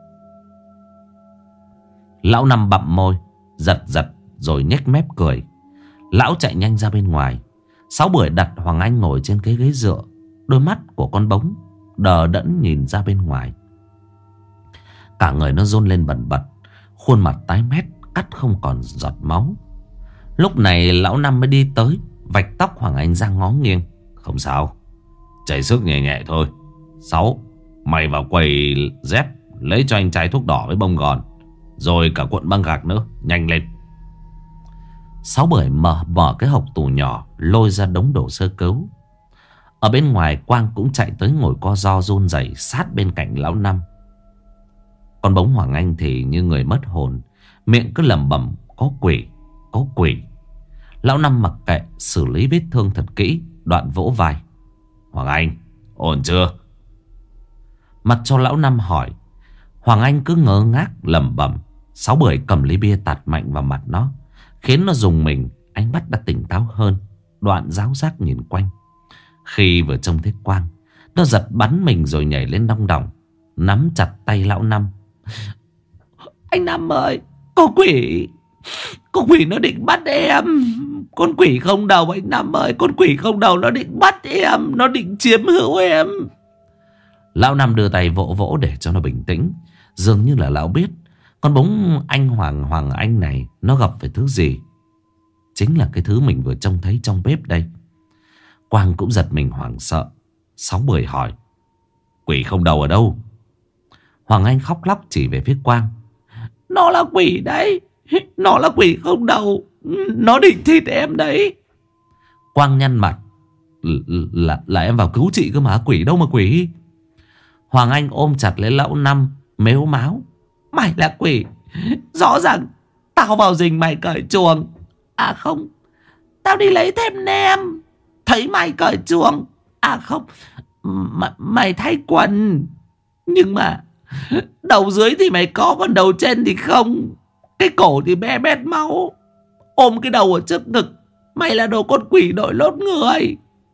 Lão Năm bặm môi, giật rồi nhếch mép cười. Lão chạy nhanh ra bên ngoài. Sáu Bưởi đặt Hoàng Anh ngồi trên cái ghế dựa, đôi mắt của con bóng đờ đẫn nhìn ra bên ngoài. Cả người nó run lên bần bật, khuôn mặt tái mét, cắt không còn giọt máu. Lúc này lão Năm mới đi tới, vạch tóc Hoàng Anh ra ngó nghiêng: Không sao, chảy sức nhẹ nhẹ thôi. Sáu, mày vào quầy dép lấy cho anh chai thuốc đỏ với bông gòn, rồi cả cuộn băng gạc nữa, nhanh lên. Sáu Bưởi mở cái hộc tủ nhỏ, lôi ra đống đồ sơ cứu. Ở bên ngoài, Quang cũng chạy tới ngồi co ro run rẩy sát bên cạnh lão Năm. Con bóng Hoàng Anh thì như người mất hồn, miệng cứ lẩm bẩm: Có quỷ, có quỷ. Lão Năm mặc kệ, xử lý vết thương thật kỹ, đoạn vỗ vai: Hoàng Anh, ổn chưa? Mặc cho lão Năm hỏi, Hoàng Anh cứ ngơ ngác lẩm bẩm. Sáu Bưởi cầm ly bia tạt mạnh vào mặt nó, khiến nó rùng mình. Ánh mắt đã tỉnh táo hơn, đoạn ráo rác nhìn quanh. Khi vừa trông thấy Quang, nó giật bắn mình rồi nhảy lên đong đỏng, nắm chặt tay lão Năm: Anh Năm ơi, có quỷ, con quỷ nó định bắt em. Con quỷ không đầu, anh Năm ơi, con quỷ không đầu nó định bắt em, nó định chiếm hữu em. Lão Năm đưa tay vỗ vỗ để cho nó bình tĩnh. Dường như là lão biết con bóng Hoàng Anh này nó gặp phải thứ gì. Chính là cái thứ mình vừa trông thấy trong bếp đây. Quang cũng giật mình hoảng sợ. Sáu Bưởi hỏi: Quỷ không đầu ở đâu? Hoàng Anh khóc lóc chỉ về phía Quang: Nó là quỷ đấy. Nó là quỷ không đầu. Nó định thịt em đấy. Quang nhăn mặt. Là em vào cứu chị cơ mà. Quỷ đâu mà quỷ. Hoàng Anh ôm chặt lấy lão Năm, mếu máo. Mày là quỷ. Rõ ràng tao vào rình mày cởi chuồng. À không, tao đi lấy thêm nem, thấy mày cởi chuồng. À không, mày thay quần. Nhưng mà đầu dưới thì mày có, còn đầu trên thì không. Cái cổ thì be bét máu, ôm cái đầu ở trước ngực. Mày là đồ con quỷ đội lốt người.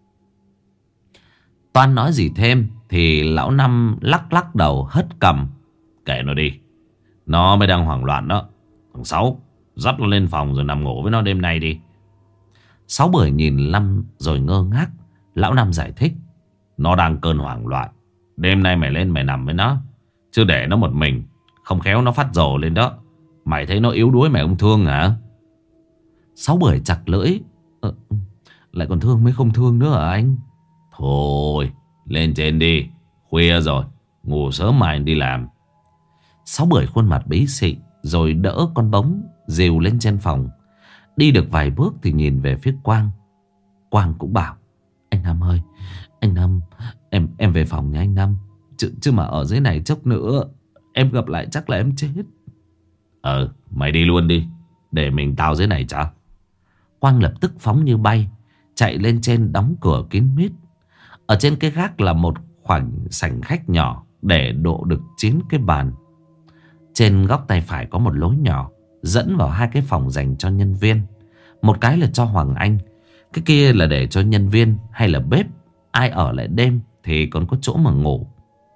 Toan nói gì thêm thì lão Năm lắc lắc đầu hất cằm. Kệ nó đi, nó mới đang hoảng loạn đó. Thằng Sáu, dắt nó lên phòng rồi nằm ngủ với nó đêm nay đi. Sáu Bưởi nhìn Năm rồi ngơ ngác. Lão Năm giải thích. Nó đang cơn hoảng loạn. Đêm nay mày lên mày nằm với nó, chứ để nó một mình không khéo nó phát rồ lên đó. Mày thấy nó yếu đuối mày không thương hả? Sáu Bưởi chặt lưỡi. Lại còn thương mới không thương nữa hả anh? Thôi lên trên đi, khuya rồi, ngủ sớm mai đi làm. Sáu Bưởi khuôn mặt bí xị rồi đỡ con Bóng dìu lên trên phòng. Đi được vài bước thì nhìn về phía Quang. Quang cũng bảo. Anh Năm ơi, anh Năm, em về phòng nha anh Năm. Chứ mà ở dưới này chốc nữa em gặp lại chắc là em chết. Mày đi luôn đi, để mình tao dưới này chả. Quang lập tức phóng như bay, chạy lên trên đóng cửa kín mít. Ở trên cái gác là một khoảnh sảnh khách nhỏ để độ được 9 cái bàn. Trên góc tay phải có một lối nhỏ dẫn vào 2 cái phòng dành cho nhân viên. Một cái là cho Hoàng Anh, cái kia là để cho nhân viên hay là bếp. Ai ở lại đêm thì còn có chỗ mà ngủ.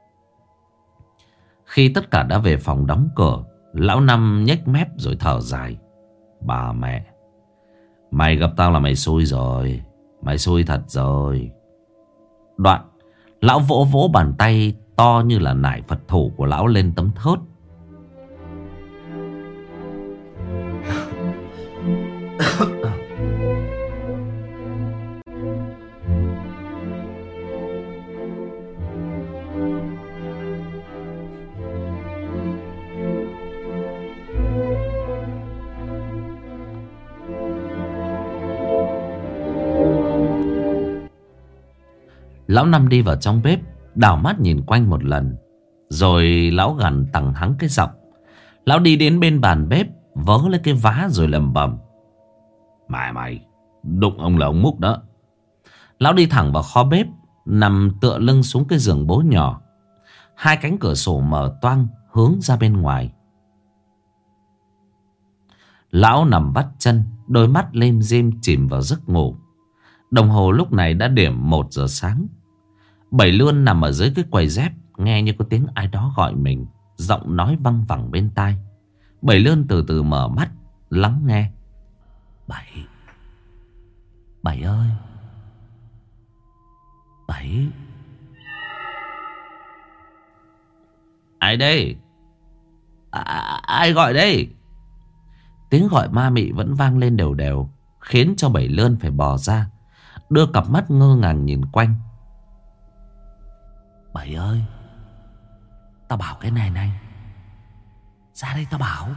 Khi tất cả đã về phòng đóng cửa, lão Năm nhếch mép rồi thở dài. Bà mẹ, mày gặp tao là mày xui rồi. Mày xui thật rồi. Đoạn lão vỗ vỗ bàn tay to như là nải Phật thủ của lão lên tấm thớt. Lão Năm đi vào trong bếp, đảo mắt nhìn quanh một lần, rồi lão gằn tằng hắng cái giọng. Lão đi đến bên bàn bếp, vớ lấy cái vá rồi lẩm bẩm. Mày đụng ông là ông Múc đó. Lão đi thẳng vào kho bếp, nằm tựa lưng xuống cái giường bố nhỏ. 2 cánh cửa sổ mở toang hướng ra bên ngoài. Lão nằm vắt chân, đôi mắt lim dim chìm vào giấc ngủ. Đồng hồ lúc này đã điểm 1 giờ sáng. Bảy Lươn nằm ở dưới cái quầy dép, nghe như có tiếng ai đó gọi mình, giọng nói văng vẳng bên tai. Bảy Lươn từ từ mở mắt, lắng nghe. Bảy ơi, Bảy. Ai đây? Ai gọi đây? Tiếng gọi ma mị vẫn vang lên đều đều, khiến cho Bảy Lươn phải bò ra, đưa cặp mắt ngơ ngàng nhìn quanh. Bảy ơi, tao bảo cái này này, ra đây tao bảo.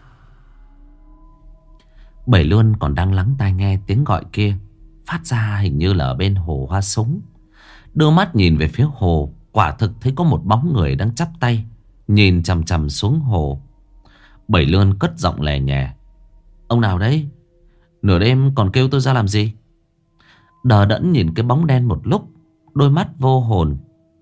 Bảy Lươn còn đang lắng tai nghe tiếng gọi kia, phát ra hình như là ở bên hồ Hoa Súng. Đưa mắt nhìn về phía hồ, quả thực thấy có một bóng người đang chắp tay nhìn chằm chằm xuống hồ. Bảy Lươn cất giọng lè nhè. Ông nào đấy? Nửa đêm còn kêu tôi ra làm gì? Đờ đẫn nhìn cái bóng đen một lúc, đôi mắt vô hồn.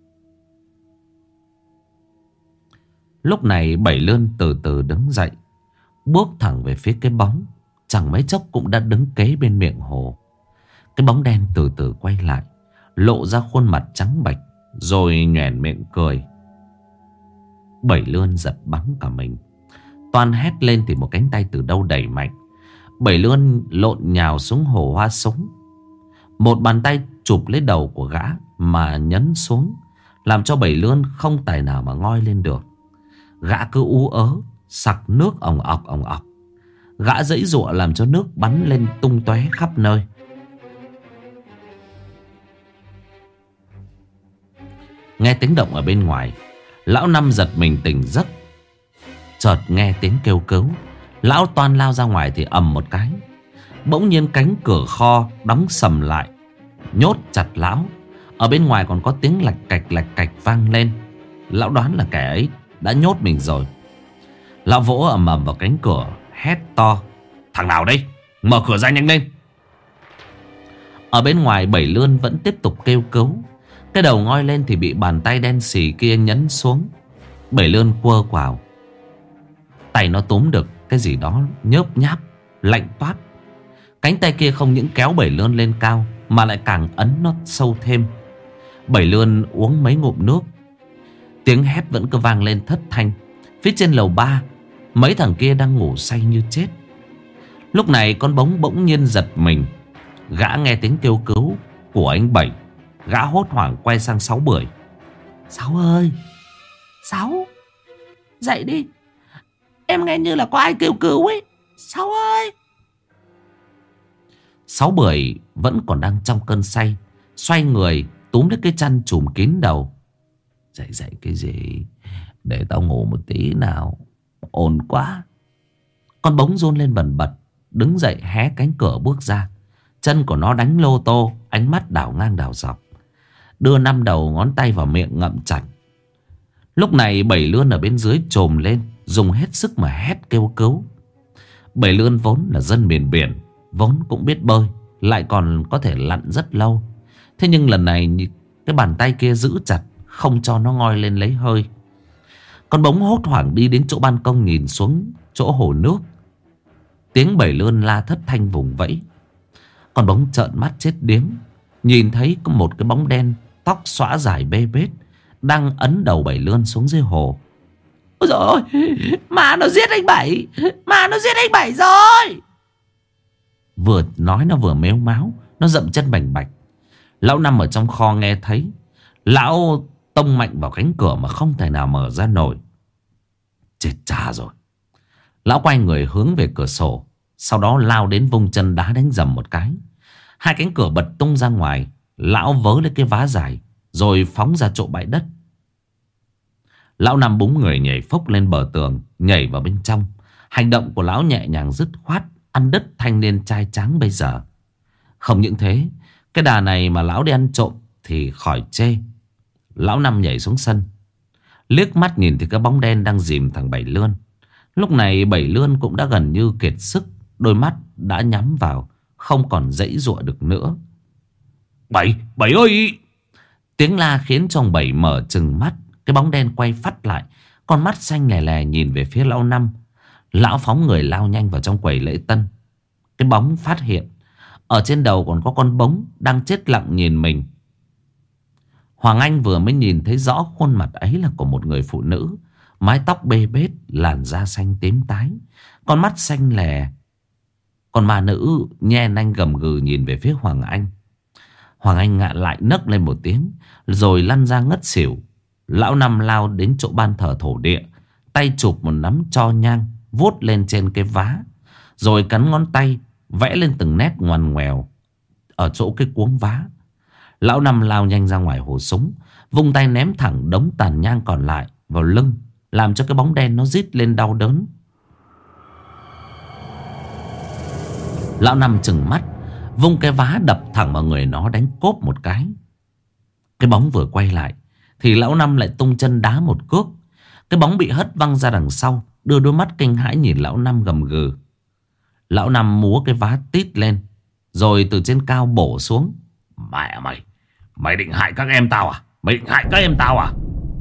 Lúc này Bảy Lươn từ từ đứng dậy, bước thẳng về phía cái bóng. Chẳng mấy chốc cũng đã đứng kế bên miệng hồ. Cái bóng đen từ từ quay lại, lộ ra khuôn mặt trắng bệch, rồi nhoẻn miệng cười. Bảy Lươn giật bắn cả mình. Toan hét lên thì một cánh tay từ đâu đẩy mạnh. Bảy Lươn lộn nhào xuống hồ Hoa Súng. Một bàn tay chụp lấy đầu của gã mà nhấn xuống, làm cho Bảy Lươn không tài nào mà ngoi lên được. Gã cứ ú ớ, sặc nước òng ọc òng ọc. Gã giãy giụa làm cho nước bắn lên tung tóe khắp nơi. Nghe tiếng động ở bên ngoài, lão Năm giật mình tỉnh giấc. Chợt nghe tiếng kêu cứu. Lão toan lao ra ngoài thì ầm một cái, bỗng nhiên cánh cửa kho đóng sầm lại, nhốt chặt lão. Ở bên ngoài còn có tiếng lạch cạch vang lên. Lão đoán là kẻ ấy đã nhốt mình rồi. Lão vỗ ầm ầm vào cánh cửa, hét to: "Thằng nào đây? Mở cửa ra nhanh lên!" Ở bên ngoài Bảy Lươn vẫn tiếp tục kêu cứu. Cái đầu ngoi lên thì bị bàn tay đen xì kia nhấn xuống. Bảy Lươn quơ quào, tay nó túm được cái gì đó nhớp nháp, lạnh toát. Cánh tay kia không những kéo Bảy Lươn lên cao mà lại càng ấn nó sâu thêm. Bảy Lươn uống mấy ngụm nước. Tiếng hét vẫn cứ vang lên thất thanh. Phía trên lầu 3, mấy thằng kia đang ngủ say như chết. Lúc này con Bống bỗng nhiên giật mình. Gã nghe tiếng kêu cứu của anh Bảy. Gã hốt hoảng quay sang Sáu Bưởi. "Sáu ơi, Sáu, dậy đi. Em nghe như là có ai kêu cứu ấy. Sáu ơi." Sáu Bưởi vẫn còn đang trong cơn say, xoay người túm lấy cái chăn trùm kín đầu. Dậy cái gì? Để tao ngủ một tí nào. Ồn quá." Con Bống run lên bần bật, đứng dậy hé cánh cửa bước ra. Chân của nó đánh lô tô, ánh mắt đảo ngang đảo dọc, đưa 5 đầu ngón tay vào miệng ngậm chặt. Lúc này Bảy Lươn ở bên dưới trồm lên, dùng hết sức mà hét kêu cứu. Bảy Lươn vốn là dân miền biển, vốn cũng biết bơi, lại còn có thể lặn rất lâu. Thế nhưng lần này cái bàn tay kia giữ chặt, không cho nó ngoi lên lấy hơi. Con Bống hốt hoảng đi đến chỗ ban công, nhìn xuống chỗ hồ nước. Tiếng Bảy Lươn la thất thanh vùng vẫy. Con Bống trợn mắt chết điếng, nhìn thấy có một cái bóng đen, tóc xõa dài bê bết, đang ấn đầu Bảy Lươn xuống dưới hồ. "Ôi dồi ôi, ma nó giết anh Bảy! Ma nó giết anh Bảy rồi!" Vừa nói nó vừa mếu máo, nó dậm chân bành bạch. Lão Năm ở trong kho nghe thấy, lão tông mạnh vào cánh cửa mà không thể nào mở ra nổi. Chết cha rồi. Lão quay người hướng về cửa sổ, sau đó lao đến vung chân đá đánh dầm một cái. Hai cánh cửa bật tung ra ngoài. Lão vớ lấy cái vá dài rồi phóng ra chỗ bãi đất. Lão Năm búng người nhảy phốc lên bờ tường, nhảy vào bên trong. Hành động của lão nhẹ nhàng dứt khoát, ăn đứt thanh niên trai tráng bây giờ. Không những thế, cái đà này mà lão đi ăn trộm thì khỏi chê. Lão Năm nhảy xuống sân, liếc mắt nhìn thì cái bóng đen đang dìm thằng Bảy Lươn. Lúc này Bảy Lươn cũng đã gần như kiệt sức, đôi mắt đã nhắm vào, không còn giãy giụa được nữa. Bảy ơi!" Tiếng la khiến cho ông Bảy mở trừng mắt. Cái bóng đen quay phắt lại, con mắt xanh lè lè nhìn về phía lão Năm. Lão phóng người lao nhanh vào trong quầy lễ tân. Cái bóng phát hiện ở trên đầu còn có con Bống đang chết lặng nhìn mình. Hoàng Anh vừa mới nhìn thấy rõ khuôn mặt ấy là của một người phụ nữ, mái tóc bê bết, làn da xanh tím tái, con mắt xanh lè. Còn ma nữ nhe nanh gầm gừ nhìn về phía Hoàng Anh. Hoàng Anh ngạ lại nấc lên một tiếng, rồi lăn ra ngất xỉu. Lão Năm lao đến chỗ ban thờ thổ địa, tay chụp một nắm tro nhang, vuốt lên trên cái vá, rồi cắn ngón tay vẽ lên từng nét ngoằn ngoèo ở chỗ cái cuống vá. Lão Năm lao nhanh ra ngoài hồ súng, vung tay ném thẳng đống tàn nhang còn lại vào lưng, làm cho cái bóng đen nó rít lên đau đớn. Lão Năm trừng mắt, vung cái vá đập thẳng vào người nó, đánh cốp một cái. Cái bóng vừa quay lại thì lão Năm lại tung chân đá một cước. Cái bóng bị hất văng ra đằng sau, đưa đôi mắt kinh hãi nhìn lão Năm gầm gừ. Lão Năm múa cái vá tít lên, rồi từ trên cao bổ xuống. Mẹ mày, mày định hại các em tao à? Mày định hại các em tao à?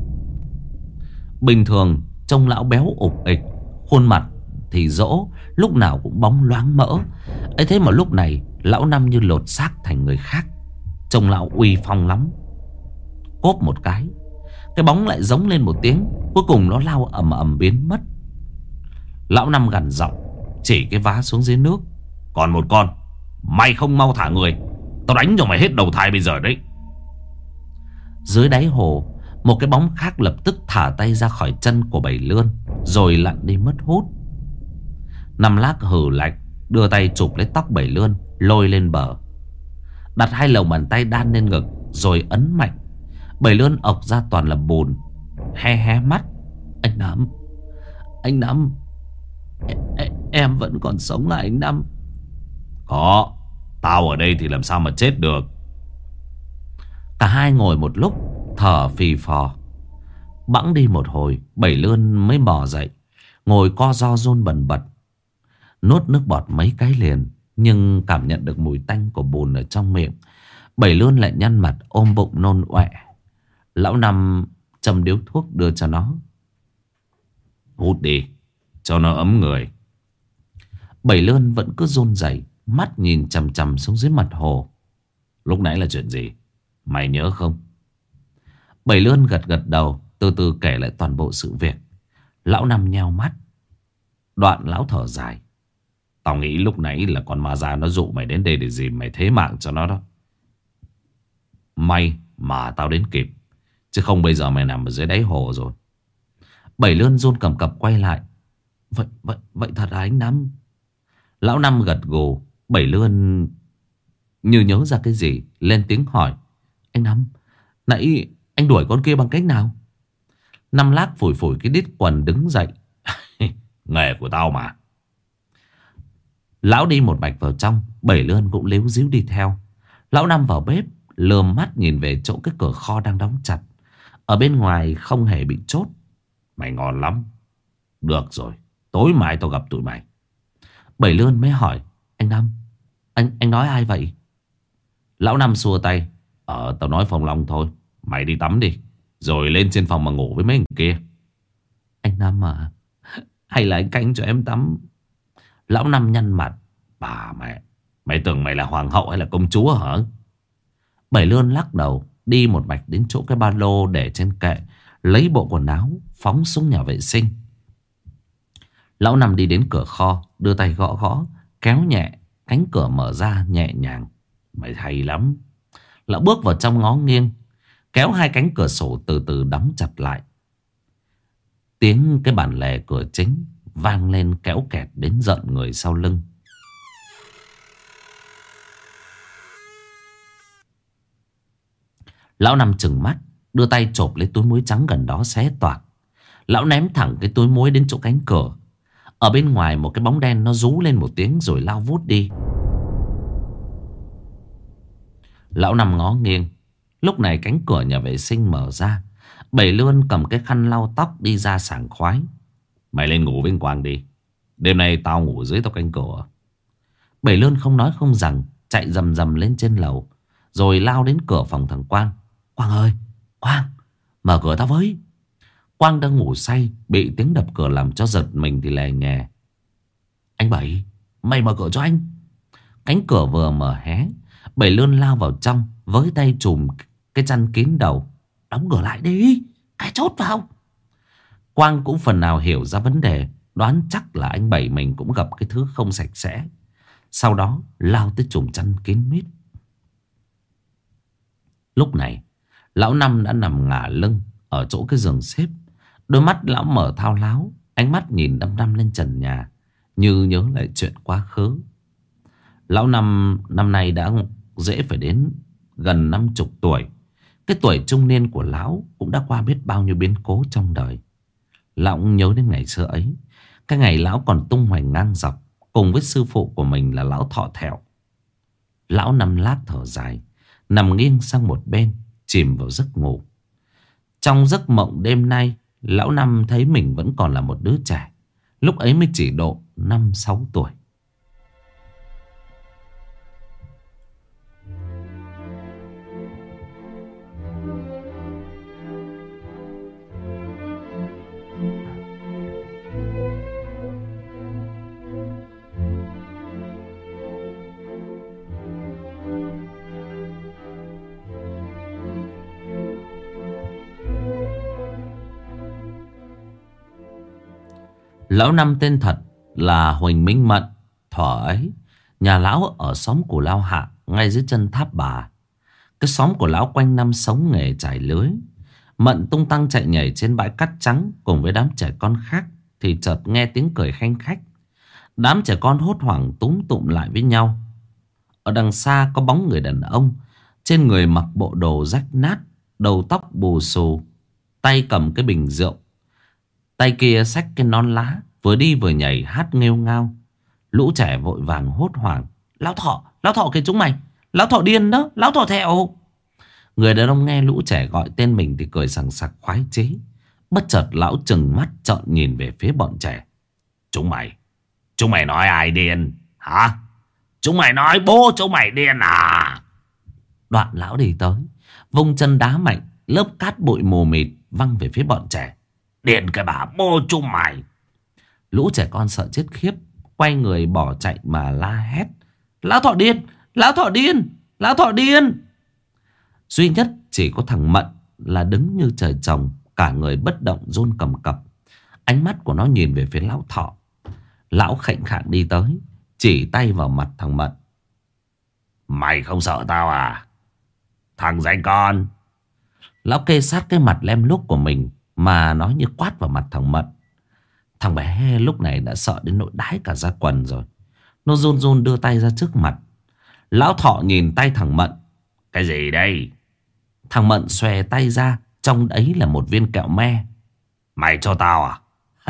Bình thường trông lão béo ục ịch, khuôn mặt thì rỗ, lúc nào cũng bóng loáng mỡ. Ấy thế mà lúc này lão Năm như lột xác thành người khác, trông lão uy phong lắm. Cốp một cái bóng lại giống lên một tiếng, cuối cùng nó lao ầm ầm biến mất. Lão Năm gằn giọng chỉ cái vá xuống dưới nước. Còn một con, mày không mau thả người, tao đánh cho mày hết đầu thai bây giờ đấy. Dưới đáy hồ, một cái bóng khác lập tức thả tay ra khỏi chân của Bảy Lươn, rồi lặn đi mất hút. Năm Lác hừ lạnh, đưa tay chụp lấy tóc Bảy Lươn, lôi lên bờ, đặt hai lòng bàn tay đan lên ngực, rồi ấn mạnh. Bảy Lươn ộc ra toàn là bùn, hé hé mắt. Anh Năm, em vẫn còn sống à anh Năm? Có, tao ở đây thì làm sao mà chết được. Cả hai ngồi một lúc, thở phì phò. Bẵng đi một hồi, Bảy Lươn mới bò dậy, ngồi co ro run bần bật, nuốt nước bọt mấy cái liền. Nhưng cảm nhận được mùi tanh của bùn ở trong miệng, Bảy Lươn lại nhăn mặt ôm bụng nôn ọe. Lão Năm châm điếu thuốc đưa cho nó. Hút đi, cho nó ấm người. Bảy Lươn vẫn cứ run rẩy, mắt nhìn chằm chằm xuống dưới mặt hồ. Lúc nãy là chuyện gì, mày nhớ không? Bảy Lươn gật gật đầu, từ từ kể lại toàn bộ sự việc. Lão Năm nheo mắt, đoạn lão thở dài. Tao nghĩ lúc nãy là con ma già nó dụ mày đến đây để dìm mày thế mạng cho nó đó. May mà tao đến kịp, chứ không bây giờ mày nằm ở dưới đáy hồ rồi. Bảy Lươn run cầm cập quay lại. Vậy thật à anh Năm? Lão Năm gật gù. Bảy Lươn như nhớ ra cái gì, lên tiếng hỏi. Anh Năm, nãy anh đuổi con kia bằng cách nào? Năm Lác phủi phủi cái đít quần đứng dậy. Nghề của tao mà. Lão đi một mạch vào trong, Bảy Lươn cũng líu díu đi theo. Lão Năm vào bếp, lườm mắt nhìn về chỗ cái cửa kho đang đóng chặt. Ở bên ngoài không hề bị chốt. Mày ngon lắm. Được rồi, tối mai tao gặp tụi mày. Bảy Lươn mới hỏi. Anh Năm, anh nói ai vậy? Lão Năm xua tay. Tao nói Phong Long thôi. Mày đi tắm đi, rồi lên trên phòng mà ngủ với mấy người kia. Anh Năm à, hay là anh canh cho em tắm? Lão Năm nhăn mặt. Bà mẹ, mày tưởng mày là hoàng hậu hay là công chúa hả? Bảy Lươn lắc đầu, đi một mạch đến chỗ cái ba lô để trên kệ, lấy bộ quần áo, phóng xuống nhà vệ sinh. Lão Năm đi đến cửa kho, đưa tay gõ gõ, kéo nhẹ, cánh cửa mở ra nhẹ nhàng. Mày hay lắm. Lão bước vào trong ngó nghiêng, kéo hai cánh cửa sổ từ từ đóng chặt lại. Tiếng cái bản lề cửa chính vang lên kéo kẹt đến giận người sau lưng. Lão Năm trừng mắt, đưa tay chộp lấy túi muối trắng gần đó xé toạc. Lão ném thẳng cái túi muối đến chỗ cánh cửa. Ở bên ngoài một cái bóng đen nó rú lên một tiếng rồi lao vút đi. Lão Năm ngó nghiêng. Lúc này cánh cửa nhà vệ sinh mở ra. Bảy Lươn cầm cái khăn lau tóc đi ra sảng khoái. Mày lên ngủ với Quang đi, đêm nay tao ngủ dưới tao cánh cửa. Bảy Lươn không nói không rằng, chạy rầm rầm lên trên lầu, rồi lao đến cửa phòng thằng Quang. Quang ơi, Quang, mở cửa tao với. Quang đang ngủ say, bị tiếng đập cửa làm cho giật mình thì lè nhè. Anh Bảy, mày mở cửa cho anh. Cánh cửa vừa mở hé, Bảy Lươn lao vào trong, với tay chùm cái chăn kín đầu. Đóng cửa lại đi, cái chốt vào. Quang cũng phần nào hiểu ra vấn đề, đoán chắc là anh Bảy mình cũng gặp cái thứ không sạch sẽ. Sau đó lao tới chùm chăn kín mít. Lúc này lão Năm đã nằm ngả lưng ở chỗ cái giường xếp. Đôi mắt lão mở thao láo, ánh mắt nhìn đăm đăm lên trần nhà, như nhớ lại chuyện quá khứ. Lão năm nay đã dễ phải đến gần 50 tuổi. Cái tuổi trung niên của lão cũng đã qua biết bao nhiêu biến cố trong đời. Lão cũng nhớ đến ngày xưa ấy, cái ngày lão còn tung hoành ngang dọc cùng với sư phụ của mình là lão Thọ Thẹo. Lão Năm lát thở dài, nằm nghiêng sang một bên, chìm vào giấc ngủ. Trong giấc mộng đêm nay, lão Năm thấy mình vẫn còn là một đứa trẻ. Lúc ấy mới chỉ độ 5-6 tuổi. Lão Năm tên thật là Huỳnh Minh Mận. Thuở ấy, nhà lão ở xóm Cù Lao Hạ, ngay dưới chân tháp Bà. Cái xóm của lão quanh năm sống nghề trải lưới. Mận tung tăng chạy nhảy trên bãi cát trắng cùng với đám trẻ con khác, thì chợt nghe tiếng cười khanh khách. Đám trẻ con hốt hoảng túm tụm lại với nhau. Ở đằng xa có bóng người đàn ông, trên người mặc bộ đồ rách nát, đầu tóc bù xù, tay cầm cái bình rượu. Tay kia xách cái non lá, vừa đi vừa nhảy hát nghêu ngao. Lũ trẻ vội vàng hốt hoảng. Lão thọ kìa chúng mày, lão thọ điên đó, lão thọ thẹo. Người đàn ông nghe lũ trẻ gọi tên mình thì cười sằng sặc khoái chí. Bất chợt lão trừng mắt trợn nhìn về phía bọn trẻ. Chúng mày nói ai điên hả? Chúng mày nói bố chúng mày điên à? Đoạn lão đi tới, vung chân đá mạnh, lớp cát bụi mù mịt văng về phía bọn trẻ. Điên cái bà bố chúng mày. Lũ trẻ con sợ chết khiếp, quay người bỏ chạy mà la hét. Lão thọ điên, lão thọ điên, lão thọ điên. Duy nhất chỉ có thằng Mận là đứng như trời trồng, cả người bất động run cầm cập. Ánh mắt của nó nhìn về phía lão thọ. Lão khệnh khạng đi tới, chỉ tay vào mặt thằng Mận. Mày không sợ tao à, thằng danh con? Lão kê sát cái mặt lem luốc của mình mà nói như quát vào mặt thằng Mận. Thằng bé lúc này đã sợ đến nỗi đái cả da quần rồi. Nó run run đưa tay ra trước mặt. Lão thọ nhìn tay thằng Mận. Cái gì đây? Thằng Mận xòe tay ra, trong đấy là một viên kẹo me. Mày cho tao à?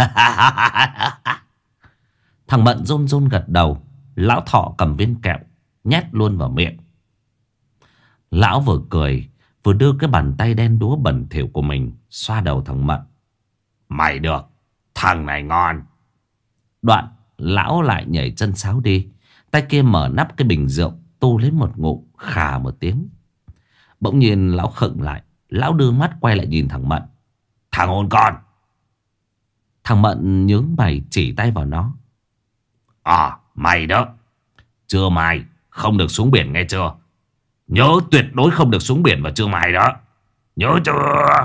Thằng Mận run run gật đầu. Lão thọ cầm viên kẹo nhét luôn vào miệng. Lão vừa cười vừa đưa cái bàn tay đen đúa bẩn thỉu của mình xoa đầu thằng Mận. Mày được, thằng này ngon. Đoạn lão lại nhảy chân sáo đi. Tay kia mở nắp cái bình rượu, tu lấy một ngụm, khà một tiếng. Bỗng nhiên lão khựng lại. Lão đưa mắt quay lại nhìn thằng Mận. Thằng hôn con. Thằng Mận nhướng mày chỉ tay vào nó. Mày đó. Trưa mai không được xuống biển nghe chưa? Nhớ tuyệt đối không được xuống biển vào trưa mai đó. Nhớ chưa?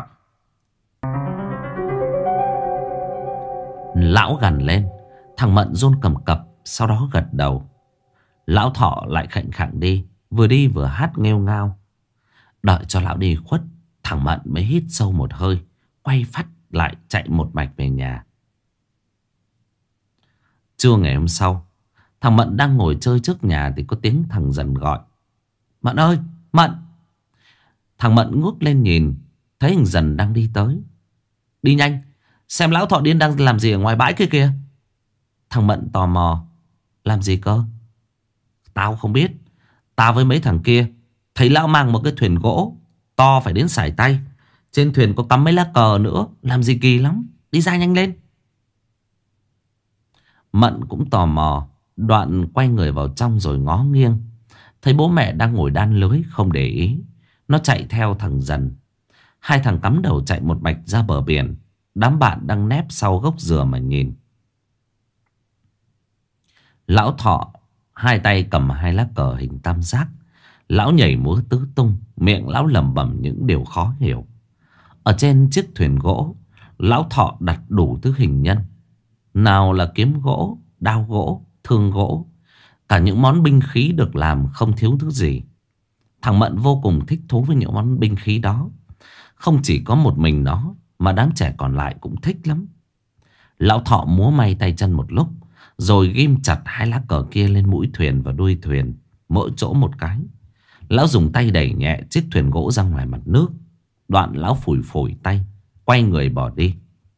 Lão gằn lên. Thằng Mận run cầm cập, sau đó gật đầu. Lão thọ lại khệnh khạng đi vừa hát nghêu ngao. Đợi cho lão đi khuất, thằng Mận mới hít sâu một hơi, quay phắt lại chạy một mạch về nhà. Trưa ngày hôm sau, thằng Mận đang ngồi chơi trước nhà thì có tiếng thằng Dần gọi. Mận ơi, Mận! Thằng Mận ngước lên nhìn, thấy thằng Dần đang đi tới. Đi nhanh, xem lão thọ điên đang làm gì ở ngoài bãi kia kìa. Thằng Mận tò mò. Làm gì cơ? Tao không biết. Tao với mấy thằng kia thấy lão mang một cái thuyền gỗ to phải đến sải tay. Trên thuyền có cắm mấy lá cờ nữa. Làm gì kỳ lắm. Đi ra nhanh lên. Mận cũng tò mò. Đoạn quay người vào trong rồi ngó nghiêng. Thấy bố mẹ đang ngồi đan lưới không để ý. Nó chạy theo thằng Dần. Hai thằng cắm đầu chạy một mạch ra bờ biển. Đám bạn đang nép sau gốc dừa mà nhìn. Lão thọ hai tay cầm hai lá cờ hình tam giác. Lão nhảy múa tứ tung, miệng lão lẩm bẩm những điều khó hiểu. Ở trên chiếc thuyền gỗ, lão thọ đặt đủ thứ hình nhân. Nào là kiếm gỗ, đao gỗ, thương gỗ. Cả những món binh khí được làm không thiếu thứ gì. Thằng Mận vô cùng thích thú với những món binh khí đó. Không chỉ có một mình nó, mà đám trẻ còn lại cũng thích lắm. Lão thọ múa may tay chân một lúc, rồi ghim chặt hai lá cờ kia lên mũi thuyền và đuôi thuyền, mỗi chỗ một cái. Lão dùng tay đẩy nhẹ chiếc thuyền gỗ ra ngoài mặt nước. Đoạn lão phủi phủi tay, quay người bỏ đi.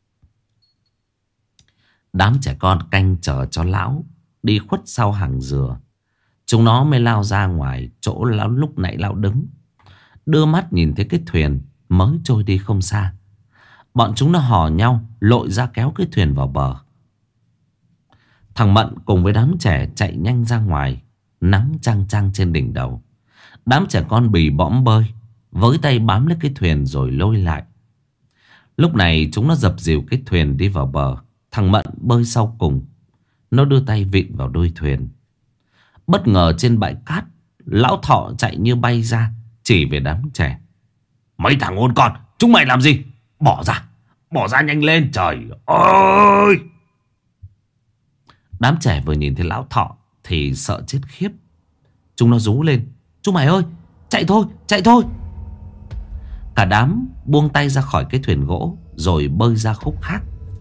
Đám trẻ con canh chờ cho lão đi khuất sau hàng dừa. Chúng nó mới lao ra ngoài chỗ lão lúc nãy lão đứng. Đưa mắt nhìn thấy cái thuyền mới trôi đi không xa. Bọn chúng nó hò nhau lội ra kéo cái thuyền vào bờ. Thằng Mận cùng với đám trẻ chạy nhanh ra ngoài. Nắng chang chang trên đỉnh đầu. Đám trẻ con bì bõm bơi, với tay bám lấy cái thuyền rồi lôi lại. Lúc này chúng nó dập dìu cái thuyền đi vào bờ. Thằng Mận bơi sau cùng. Nó đưa tay vịn vào đuôi thuyền. Bất ngờ trên bãi cát, lão thọ chạy như bay ra, chỉ về đám trẻ. Mấy thằng hôn con, chúng mày làm gì? Bỏ ra nhanh lên, trời ơi! Đám trẻ vừa nhìn thấy lão thọ thì sợ chết khiếp. Chúng nó rú lên. Chúng mày ơi, chạy thôi! Cả đám buông tay ra khỏi cái thuyền gỗ, rồi bơi ra khúc khác.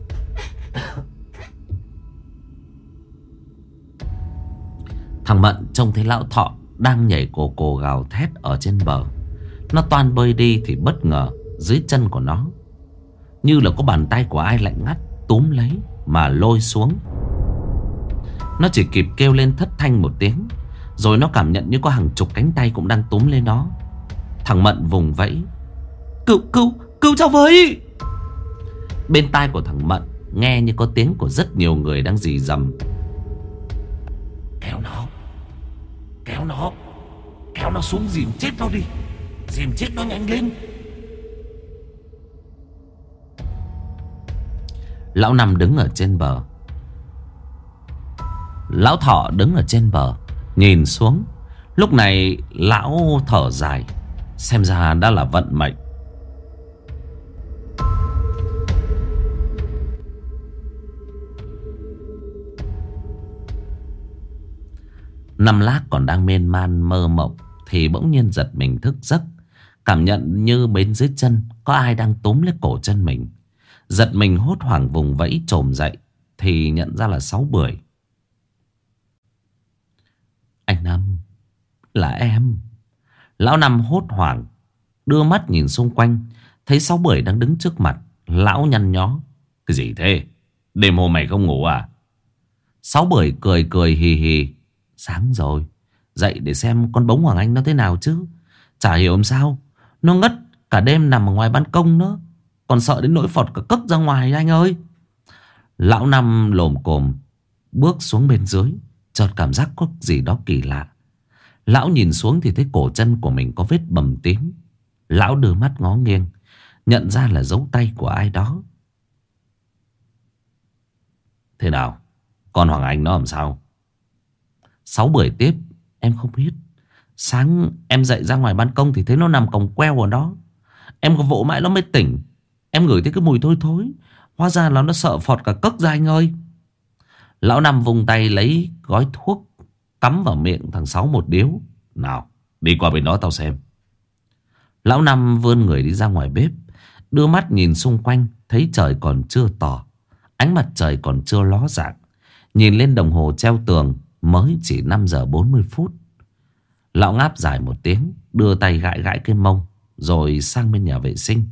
Thằng Mận trông thấy lão thọ đang nhảy cồ cồ gào thét ở trên bờ. Nó toan bơi đi thì bất ngờ dưới chân của nó như là có bàn tay của ai lạnh ngắt túm lấy mà lôi xuống. Nó chỉ kịp kêu lên thất thanh một tiếng, rồi nó cảm nhận như có hàng chục cánh tay cũng đang túm lên nó. Thằng Mận vùng vẫy: Cứu cháu với! Bên tai của thằng Mận nghe như có tiếng của rất nhiều người đang rì rầm: Kéo nó xuống, dìm chết nó đi, dìm chết nó nhanh lên. Lão Năm đứng ở trên bờ, lão Thọ đứng ở trên bờ nhìn xuống. Lúc này lão thở dài, xem ra đã là vận mệnh. Năm Lác còn đang miên man mơ mộng thì bỗng nhiên giật mình thức giấc, cảm nhận như bên dưới chân có ai đang túm lấy cổ chân mình. Giật mình hốt hoảng vùng vẫy chồm dậy thì nhận ra là Sáu Bưởi. Anh Năm, là em. Lão Năm hốt hoảng đưa mắt nhìn xung quanh, thấy Sáu Bưởi đang đứng trước mặt. Lão nhăn nhó: Cái gì thế? Đêm hôm mày không ngủ à? Sáu Bưởi cười cười hì hì: Sáng rồi, dậy để xem con bống Hoàng Anh nó thế nào chứ. Chả hiểu làm sao nó ngất cả đêm nằm ở ngoài ban công nữa, còn sợ đến nỗi phọt cả cất ra ngoài anh ơi. Lão Năm lồm cồm bước xuống bên dưới, chợt cảm giác có gì đó kỳ lạ. Lão nhìn xuống thì thấy cổ chân của mình có vết bầm tím. Lão đưa mắt ngó nghiêng, nhận ra là dấu tay của ai đó. Thế nào, con Hoàng Anh nó làm sao? Sáu Bưởi tiếp: Em không biết. Sáng em dậy ra ngoài ban công thì thấy nó nằm còng queo ở đó. Em có vỗ mãi nó mới tỉnh. Em ngửi thấy cái mùi thối thối, hóa ra là nó sợ phọt cả cấc ra anh ơi. Lão Năm vung tay lấy gói thuốc cắm vào miệng thằng Sáu một điếu: Nào, đi qua bên đó tao xem. Lão Năm vươn người đi ra ngoài bếp, đưa mắt nhìn xung quanh, thấy trời còn chưa tỏ, ánh mặt trời còn chưa ló dạng. Nhìn lên đồng hồ treo tường, mới chỉ 5 giờ 40 phút. Lão ngáp dài một tiếng, đưa tay gãi gãi cái mông, rồi sang bên nhà vệ sinh.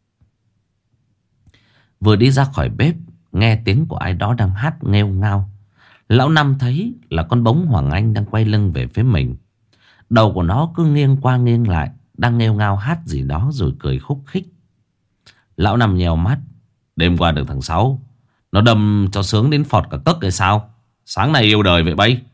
Vừa đi ra khỏi bếp, nghe tiếng của ai đó đang hát nghêu ngao. Lão Năm thấy là con bống Hoàng Anh đang quay lưng về phía mình. Đầu của nó cứ nghiêng qua nghiêng lại, đang nghêu ngao hát gì đó rồi cười khúc khích. Lão Năm nhèo mắt: Đêm qua được thằng Sáu nó đâm cho sướng đến phọt cả cấc hay sao? Sáng nay yêu đời vậy bay.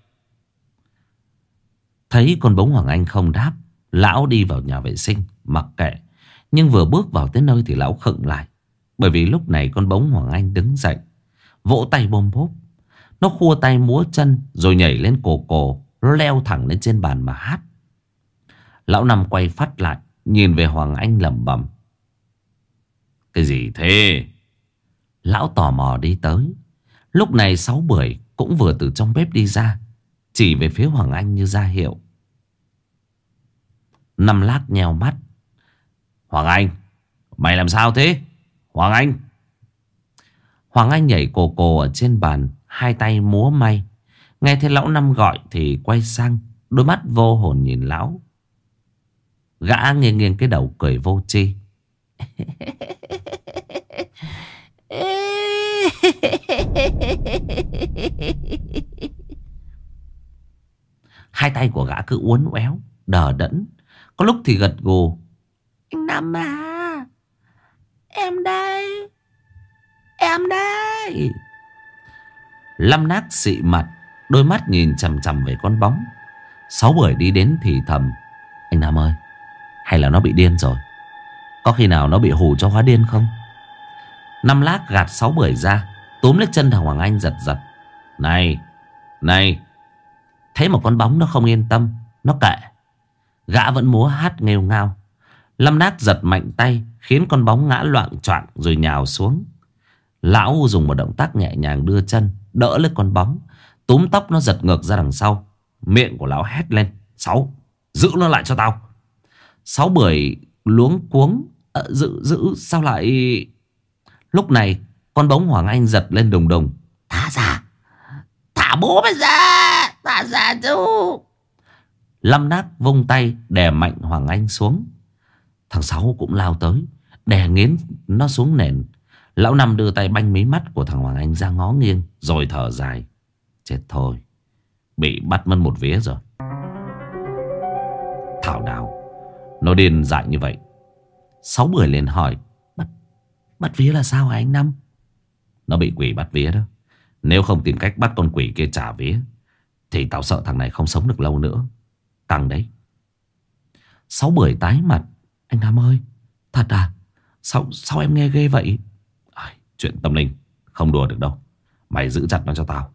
Thấy con bống Hoàng Anh không đáp, lão đi vào nhà vệ sinh mặc kệ. Nhưng vừa bước vào tới nơi thì lão khựng lại, bởi vì lúc này con bống Hoàng Anh đứng dậy, vỗ tay bôm bốp. Nó khua tay múa chân rồi nhảy lên cồ cồ, leo thẳng lên trên bàn mà hát. Lão Năm quay phát lại, nhìn về Hoàng Anh lẩm bẩm: Cái gì thế? Lão tò mò đi tới. Lúc này Sáu Bưởi cũng vừa từ trong bếp đi ra, chỉ về phía Hoàng Anh như ra hiệu. Năm Lác nheo mắt: Hoàng Anh, mày làm sao thế? Hoàng Anh. Hoàng Anh nhảy cồ cồ ở trên bàn, hai tay múa may. Nghe thấy lão Năm gọi thì quay sang, đôi mắt vô hồn nhìn lão. Gã nghiêng nghiêng cái đầu cười vô tri: Hai tay của gã cứ uốn éo, đờ đẫn, có lúc thì gật gù: Anh Năm à, em đây, em đây. Lâm Nác xị mặt, đôi mắt nhìn chằm chằm về con bóng. Sáu Bưởi đi đến thì thầm: Anh Năm ơi, hay là nó bị điên rồi? Có khi nào nó bị hù cho hóa điên không? Năm Lác gạt Sáu Bưởi ra, túm lấy chân thằng Hoàng Anh giật giật: Này, này. Thấy một con bóng nó không yên tâm, nó kệ. Gã vẫn múa hát nghêu ngao. Lâm Nác giật mạnh tay, khiến con bóng ngã loạng choạng rồi nhào xuống. Lão dùng một động tác nhẹ nhàng đưa chân đỡ lấy con bóng, túm tóc nó giật ngược ra đằng sau. Miệng của lão hét lên: Sáu, giữ nó lại cho tao. Sáu Bưởi luống cuống: Giữ sao lại? Lúc này con bóng Hoàng Anh giật lên đùng đùng: Thả ra, thả bố mày ra, thả ra chú. Lâm Nác vung tay đè mạnh Hoàng Anh xuống. Thằng Sáu cũng lao tới, đè nghiến nó xuống nền. Lão Năm đưa tay banh mí mắt của thằng Hoàng Anh ra ngó nghiêng, rồi thở dài. Chết thôi, bị bắt mất một vía rồi. Thảo nào nó điên dại như vậy. Sáu Bưởi liền hỏi. Bắt vía là sao hả anh Năm? Nó bị quỷ bắt vía đó. Nếu không tìm cách bắt con quỷ kia trả vía thì tao sợ thằng này không sống được lâu nữa. Căng đấy. Sáu Bưởi tái mặt. Anh Năm ơi, thật à? Sao em nghe ghê vậy? Chuyện tâm linh không đùa được đâu. Mày giữ chặt nó cho tao.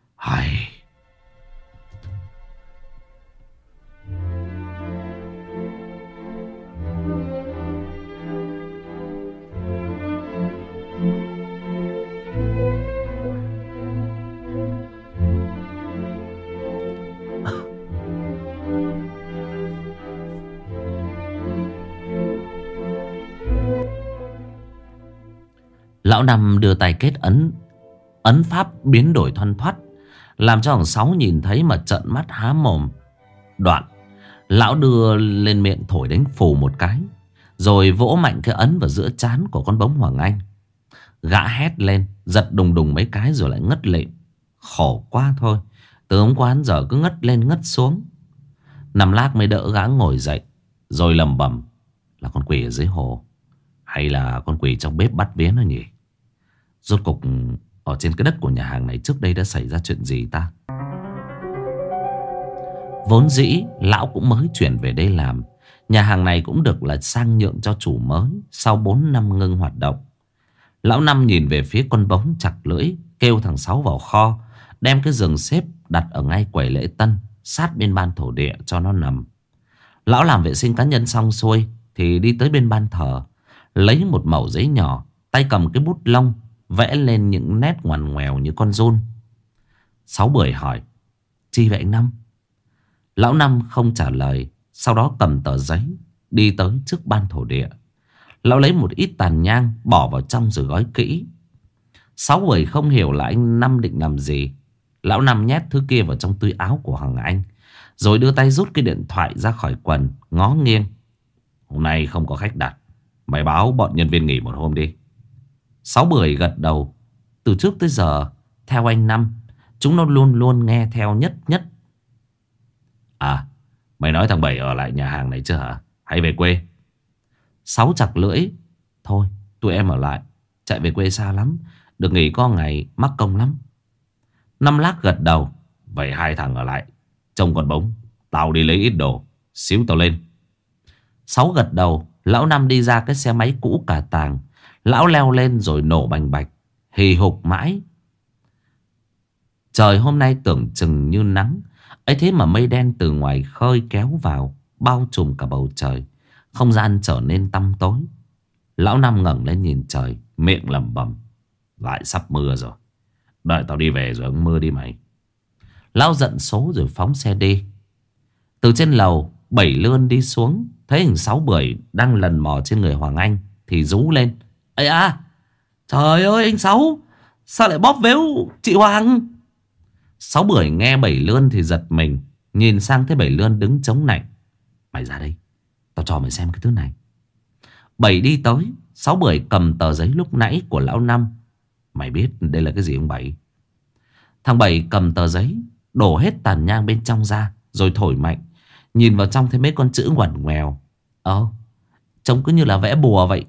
Lão Năm đưa tay kết ấn. Ấn pháp biến đổi thoăn thoắt, làm cho thằng Sáu nhìn thấy mà trợn mắt há mồm. Đoạn lão đưa lên miệng thổi đánh phù một cái, rồi vỗ mạnh cái ấn vào giữa trán của con bống Hoàng Anh. Gã hét lên, giật đùng đùng mấy cái rồi lại ngất lịm. Khổ quá thôi, từ hôm qua đến giờ cứ ngất lên ngất xuống. Nằm lát mới đỡ gã ngồi dậy, rồi lầm bầm. Là con quỷ ở dưới hồ, hay là con quỷ trong bếp bắt vía nó nhỉ? Rốt cục ở trên cái đất của nhà hàng này trước đây đã xảy ra chuyện gì ta? Vốn dĩ lão cũng mới chuyển về đây làm. Nhà hàng này cũng được là sang nhượng cho chủ mới sau 4 năm ngưng hoạt động. Lão Năm nhìn về phía con bống chặt lưỡi, kêu thằng Sáu vào kho, đem cái giường xếp đặt ở ngay quầy lễ tân, sát bên ban thổ địa cho nó nằm. Lão làm vệ sinh cá nhân xong xuôi thì đi tới bên ban thờ, lấy một mẩu giấy nhỏ, tay cầm cái bút lông, vẽ lên những nét ngoằn ngoèo như con giun. Sáu Bưởi hỏi. Chi vậy anh Năm? Lão Năm không trả lời, sau đó cầm tờ giấy đi tới trước ban thổ địa. Lão lấy một ít tàn nhang bỏ vào trong rồi gói kỹ. Sáu Bưởi không hiểu là anh Năm định làm gì. Lão Năm nhét thứ kia vào trong túi áo của Hoàng Anh, rồi đưa tay rút cái điện thoại ra khỏi quần, ngó nghiêng. Hôm nay không có khách đặt, mày báo bọn nhân viên nghỉ một hôm đi. Sáu Bưởi gật đầu. Từ trước tới giờ, theo anh Năm, chúng nó luôn luôn nghe theo nhất nhất. À, mày nói thằng Bảy ở lại nhà hàng này chưa hả? Hay về quê? Sáu chặt lưỡi. Thôi, tụi em ở lại. Chạy về quê xa lắm, được nghỉ có ngày mắc công lắm. Năm lát gật đầu. Vậy hai thằng ở lại trông con bống, tao đi lấy ít đồ, xíu tao lên. Sáu gật đầu. Lão Năm đi ra cái xe máy cũ cả tàng. Lão leo lên rồi nổ bành bạch, hì hục mãi. Trời hôm nay tưởng chừng như nắng, ấy thế mà mây đen từ ngoài khơi kéo vào, bao trùm cả bầu trời. Không gian trở nên tăm tối. Lão Năm ngẩng lên nhìn trời, miệng lẩm bẩm. Lại sắp mưa rồi. Đợi tao đi về rồi ông mưa đi mày. Lão giận số rồi phóng xe đi. Từ trên lầu, Bảy Lươn đi xuống, thấy hình Sáu Bưởi đang lần mò trên người Hoàng Anh thì rú lên. Ây à, trời ơi anh Sáu, sao lại bóp véo chị Hoàng? Sáu Bưởi nghe Bảy Lươn thì giật mình, nhìn sang thấy Bảy Lươn đứng chống nạnh. Mày ra đây, tao cho mày xem cái thứ này. Bảy đi tới. Sáu Bưởi cầm tờ giấy lúc nãy của lão Năm. Mày biết đây là cái gì không Bảy? Thằng Bảy cầm tờ giấy, đổ hết tàn nhang bên trong ra, rồi thổi mạnh. Nhìn vào trong thấy mấy con chữ ngoằn ngoèo. Trông cứ như là vẽ bùa vậy.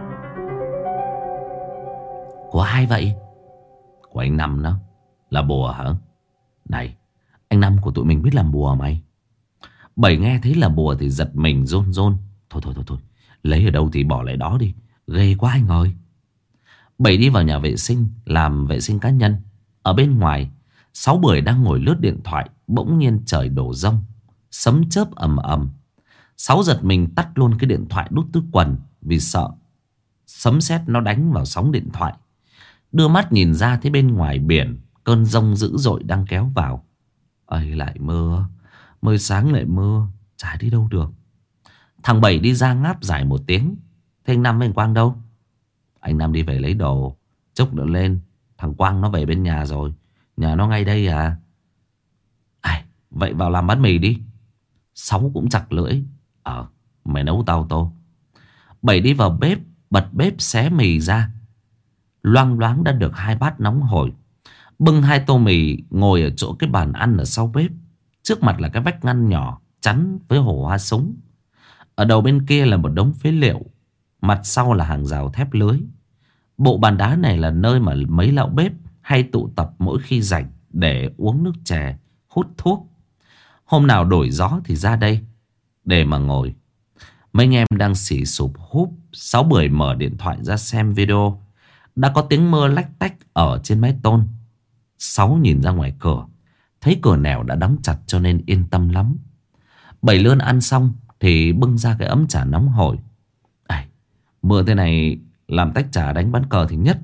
Của ai vậy? Của anh Năm đó. Là bùa hả? Này, anh Năm của tụi mình biết làm bùa mày. Bảy nghe thấy là bùa thì giật mình rôn rôn. Thôi, lấy ở đâu thì bỏ lại đó đi, ghê quá anh ơi. Bảy đi vào nhà vệ sinh, làm vệ sinh cá nhân. Ở bên ngoài, Sáu Bưởi đang ngồi lướt điện thoại. Bỗng nhiên trời đổ dông, sấm chớp ầm ầm. Sáu giật mình tắt luôn cái điện thoại đút túi quần, vì sợ sấm sét nó đánh vào sóng điện thoại. Đưa mắt nhìn ra thấy bên ngoài biển, cơn giông dữ dội đang kéo vào. Ây lại mưa, mới sáng lại mưa, chả đi đâu được. Thằng Bảy đi ra ngáp dài một tiếng. Thế anh Năm với anh Quang đâu? Anh Năm đi về lấy đồ, chốc nữa lên. Thằng Quang nó về bên nhà rồi, nhà nó ngay đây à. Vậy vào làm bánh mì đi. Sáu cũng chặt lưỡi. Mày nấu tao tô. Bảy đi vào bếp, bật bếp xé mì ra. loang loáng đã được 2 bát nóng hổi. Bưng 2 tô mì ngồi ở chỗ cái bàn ăn ở sau bếp. Trước mặt là cái vách ngăn nhỏ chắn với hổ hoa súng. Ở đầu bên kia là một đống phế liệu. Mặt sau là hàng rào thép lưới. Bộ bàn đá này là nơi mà mấy lão bếp hay tụ tập mỗi khi rảnh để uống nước chè, hút thuốc. Hôm nào đổi gió thì ra đây để mà ngồi. Mấy anh em đang xì sụp húp. Sáu Bưởi mở điện thoại ra xem video. Đã có tiếng mưa lách tách ở trên mái tôn. Sáu nhìn ra ngoài cửa, thấy cửa nẻo đã đóng chặt cho nên yên tâm lắm. Bảy Lươn ăn xong thì bưng ra cái ấm trà nóng hổi. Mưa thế này làm tách trà đánh ván cờ thì nhất.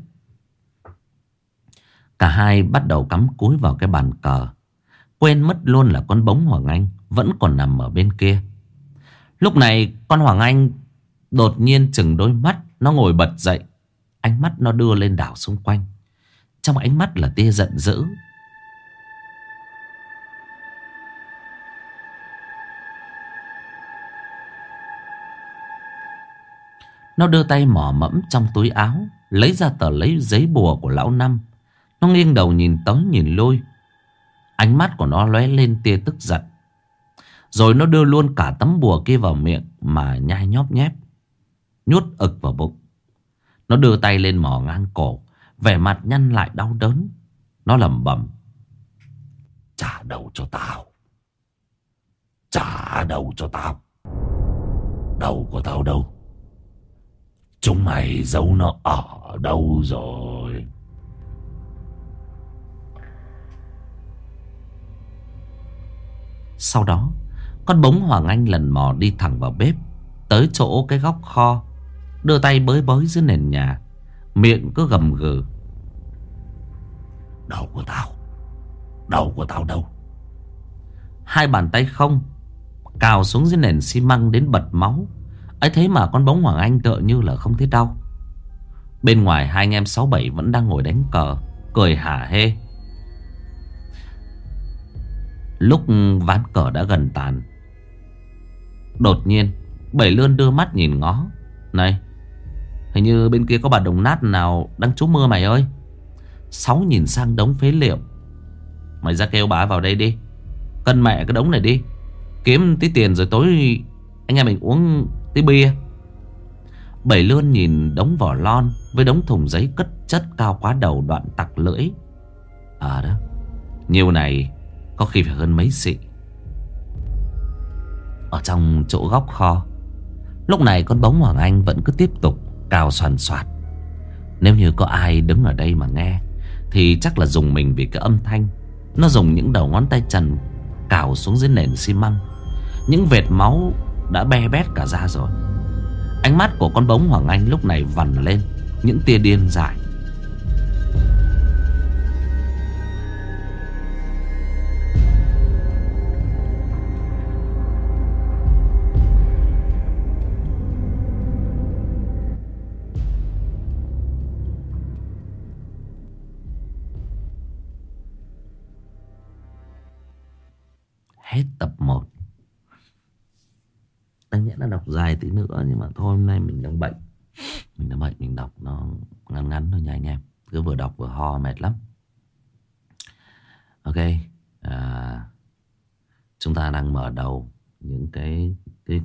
Cả hai bắt đầu cắm cúi vào cái bàn cờ, quên mất luôn là con bống Hoàng Anh vẫn còn nằm ở bên kia. Lúc này con Hoàng Anh đột nhiên chừng đôi mắt. Nó ngồi bật dậy. Ánh mắt nó đưa lên đảo xung quanh. Trong ánh mắt là tia giận dữ. Nó đưa tay mò mẫm trong túi áo, lấy ra tờ giấy bùa của lão Năm. Nó nghiêng đầu nhìn tới nhìn lui. Ánh mắt của nó lóe lên tia tức giận. Rồi nó đưa luôn cả tấm bùa kia vào miệng mà nhai nhóp nhép, nhốt ực vào bụng. Nó đưa tay lên mò ngang cổ, vẻ mặt nhăn lại đau đớn. Nó lẩm bẩm: trả đầu cho tao, trả đầu cho tao. Đầu của tao đâu? Chúng mày giấu nó ở đâu rồi? Sau đó con bống Hoàng Anh lần mò đi thẳng vào bếp, tới chỗ cái góc kho, đưa tay bới bới dưới nền nhà, miệng cứ gầm gừ: đầu của tao, đầu của tao đâu? Hai bàn tay không cào xuống dưới nền xi măng đến bật máu. Ấy thế mà con bống Hoàng Anh tựa như là không thấy đau. Bên ngoài hai anh em 6-7 vẫn đang ngồi đánh cờ, cười hả hê. Lúc ván cờ đã gần tàn, đột nhiên Bảy Lươn đưa mắt nhìn ngó: này, hình như bên kia có bà đồng nát nào đang trú mưa mày ơi. Sáu nhìn sang đống phế liệu: mày ra kêu bà ấy vào đây đi, cân mẹ cái đống này đi, kiếm tí tiền rồi tối anh em mình uống tí bia. Bảy Lươn nhìn đống vỏ lon với đống thùng giấy cất chất cao quá đầu, đoạn tặc lưỡi: đó, nhiều này có khi phải hơn mấy xị. Ở trong chỗ góc kho, lúc này con bống Hoàng Anh vẫn cứ tiếp tục cào xoàn xoạt. Nếu như có ai đứng ở đây mà nghe thì chắc là dùng mình vì cái âm thanh. Nó dùng những đầu ngón tay trần cào xuống dưới nền xi măng. Những vệt máu đã be bét cả ra rồi. Ánh mắt của con bống Hoàng Anh lúc này vằn lên những tia điên dại. Hết tập 1. Đáng nhẽ là đọc dài tí nữa, nhưng mà thôi hôm nay mình đang bệnh. Mình đọc nó ngắn ngắn thôi nha anh em. Cứ vừa đọc vừa ho mệt lắm. Ok, chúng ta đang mở đầu những cái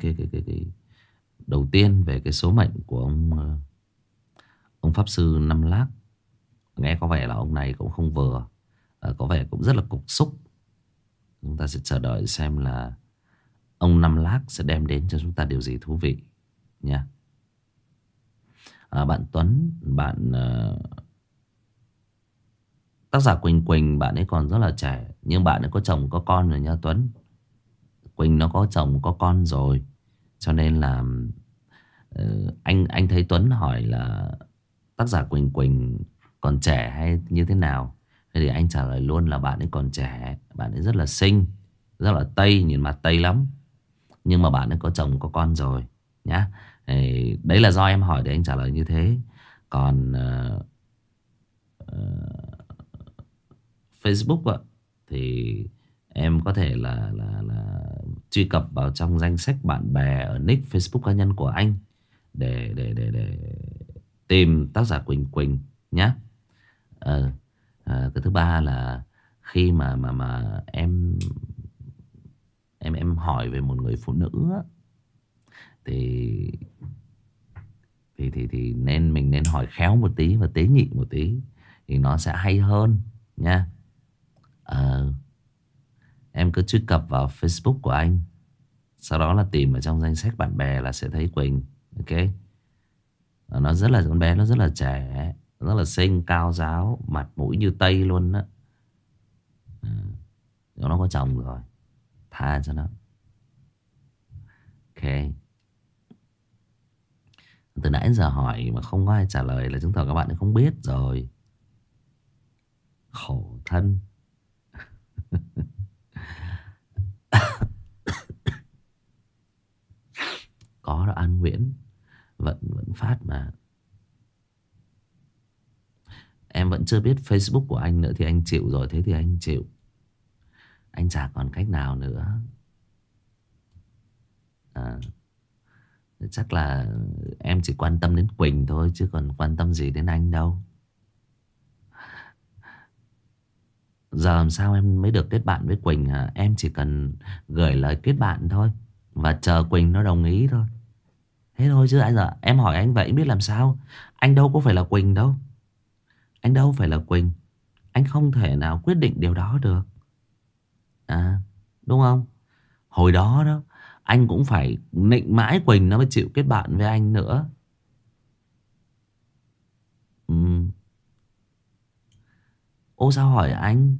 đầu tiên về cái số mệnh của ông Pháp Sư Năm Lác. Nghe có vẻ là ông này cũng không vừa, có vẻ cũng rất là cục xúc. Chúng ta sẽ chờ đợi xem là ông Năm Lác sẽ đem đến cho chúng ta điều gì thú vị nha. Bạn Tuấn, bạn tác giả Quỳnh Quỳnh, bạn ấy còn rất là trẻ, nhưng bạn ấy có chồng có con rồi nha Tuấn. Quỳnh nó có chồng có con rồi, cho nên là anh thấy Tuấn hỏi là tác giả Quỳnh Quỳnh còn trẻ hay như thế nào. Thế thì anh trả lời luôn là bạn ấy còn trẻ. Bạn ấy rất là xinh, rất là Tây, nhìn mặt Tây lắm. Nhưng mà bạn ấy có chồng có con rồi nhá. Đấy là do em hỏi để anh trả lời như thế. Còn Facebook thì em có thể là truy cập vào trong danh sách bạn bè ở nick Facebook cá nhân của anh để tìm tác giả Quỳnh Quỳnh nhá. Cái thứ ba là khi mà em hỏi về một người phụ nữ á, thì mình nên hỏi khéo một tí và tế nhị một tí thì nó sẽ hay hơn nha. Em cứ truy cập vào Facebook của anh, sau đó là tìm ở trong danh sách bạn bè là sẽ thấy Quỳnh. Ok. Nó rất là, con bé nó rất là trẻ, rất là xinh, cao ráo, mặt mũi như Tây luôn đó. Nó có chồng rồi, tha cho nó. Ok. Từ nãy giờ hỏi mà không có ai trả lời là chứng tỏ các bạn không biết rồi. Khổ thân. Có đó, An Nguyễn vẫn phát mà. Em vẫn chưa biết Facebook của anh nữa thì anh chịu rồi. Thế thì anh chịu, anh chả còn cách nào nữa. Chắc là em chỉ quan tâm đến Quỳnh thôi, chứ còn quan tâm gì đến anh đâu. Giờ làm sao em mới được kết bạn với Quỳnh hả? Em chỉ cần gửi lời kết bạn thôi, và chờ Quỳnh nó đồng ý thôi. Thế thôi chứ anh, giờ em hỏi anh vậy biết làm sao. Anh đâu có phải là Quỳnh đâu. Anh đâu phải là Quỳnh. Anh không thể nào quyết định điều đó được. Đúng không? Hồi đó đó, anh cũng phải nịnh mãi Quỳnh nó mới chịu kết bạn với anh nữa. Ô sao hỏi anh?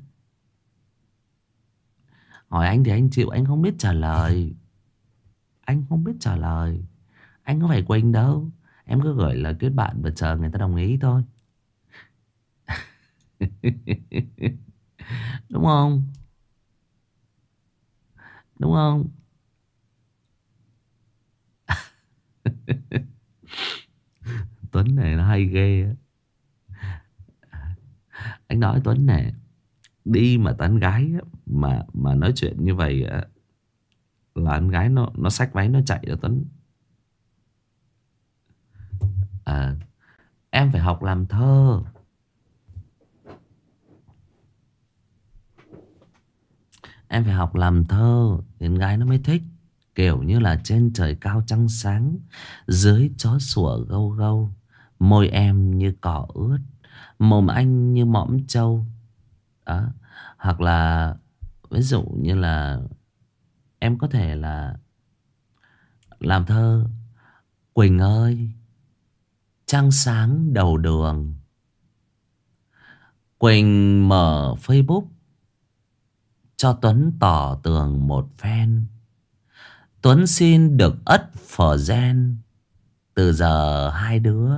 Hỏi anh thì anh chịu, anh không biết trả lời. Anh không biết trả lời. Anh có phải Quỳnh đâu. Em cứ gửi lời kết bạn và chờ người ta đồng ý thôi. Đúng không? Đúng không? Tuấn này nó hay ghê á. Anh nói Tuấn này, đi mà tán gái á, mà nói chuyện như vậy á, là con gái nó xách váy nó chạy đó Tuấn. Em phải học làm thơ. Em phải học làm thơ thì con gái nó mới thích. Kiểu như là trên trời cao trăng sáng, dưới chó sủa gâu gâu, môi em như cỏ ướt, mồm anh như mõm trâu. Đó. Hoặc là ví dụ như là em có thể là làm thơ: Quỳnh ơi, trăng sáng đầu đường. Quỳnh mở Facebook cho Tuấn tỏ tường một phen. Tuấn xin được ất phở gen. Từ giờ hai đứa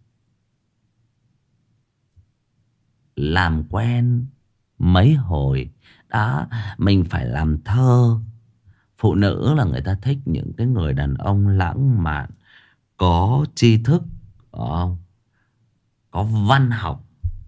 làm quen mấy hồi. Đó, mình phải làm thơ. Phụ nữ là người ta thích những cái người đàn ông lãng mạn, có tri thức, có văn học.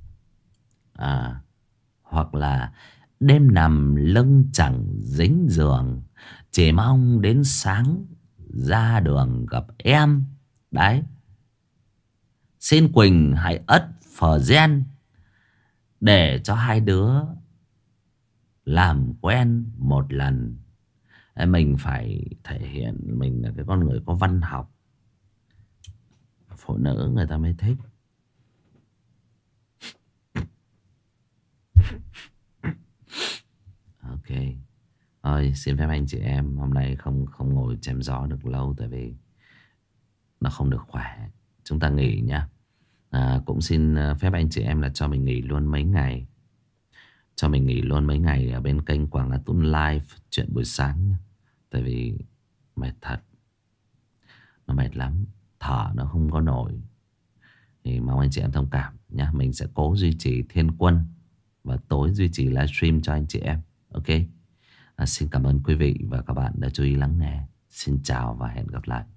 Hoặc là đêm nằm lưng chẳng dính giường, chỉ mong đến sáng ra đường gặp em. Đấy. Xin Quỳnh hãy ất phở gen để cho hai đứa làm quen một lần. Mình phải thể hiện mình là cái con người có văn học, phụ nữ người ta mới thích. Ok. Thôi xin phép anh chị em hôm nay không ngồi chém gió được lâu, tại vì nó không được khỏe. Chúng ta nghỉ nha. Cũng xin phép anh chị em là cho mình nghỉ luôn mấy ngày. Cho mình nghỉ luôn mấy ngày ở bên kênh Quảng Hà Tún Live chuyện buổi sáng nha. Tại vì mệt thật. Nó mệt lắm, thở nó không có nổi. Thì mong anh chị em thông cảm nhé. Mình sẽ cố duy trì Thiên Quân và tối duy trì livestream cho anh chị em. Ok. Xin cảm ơn quý vị và các bạn đã chú ý lắng nghe. Xin chào và hẹn gặp lại.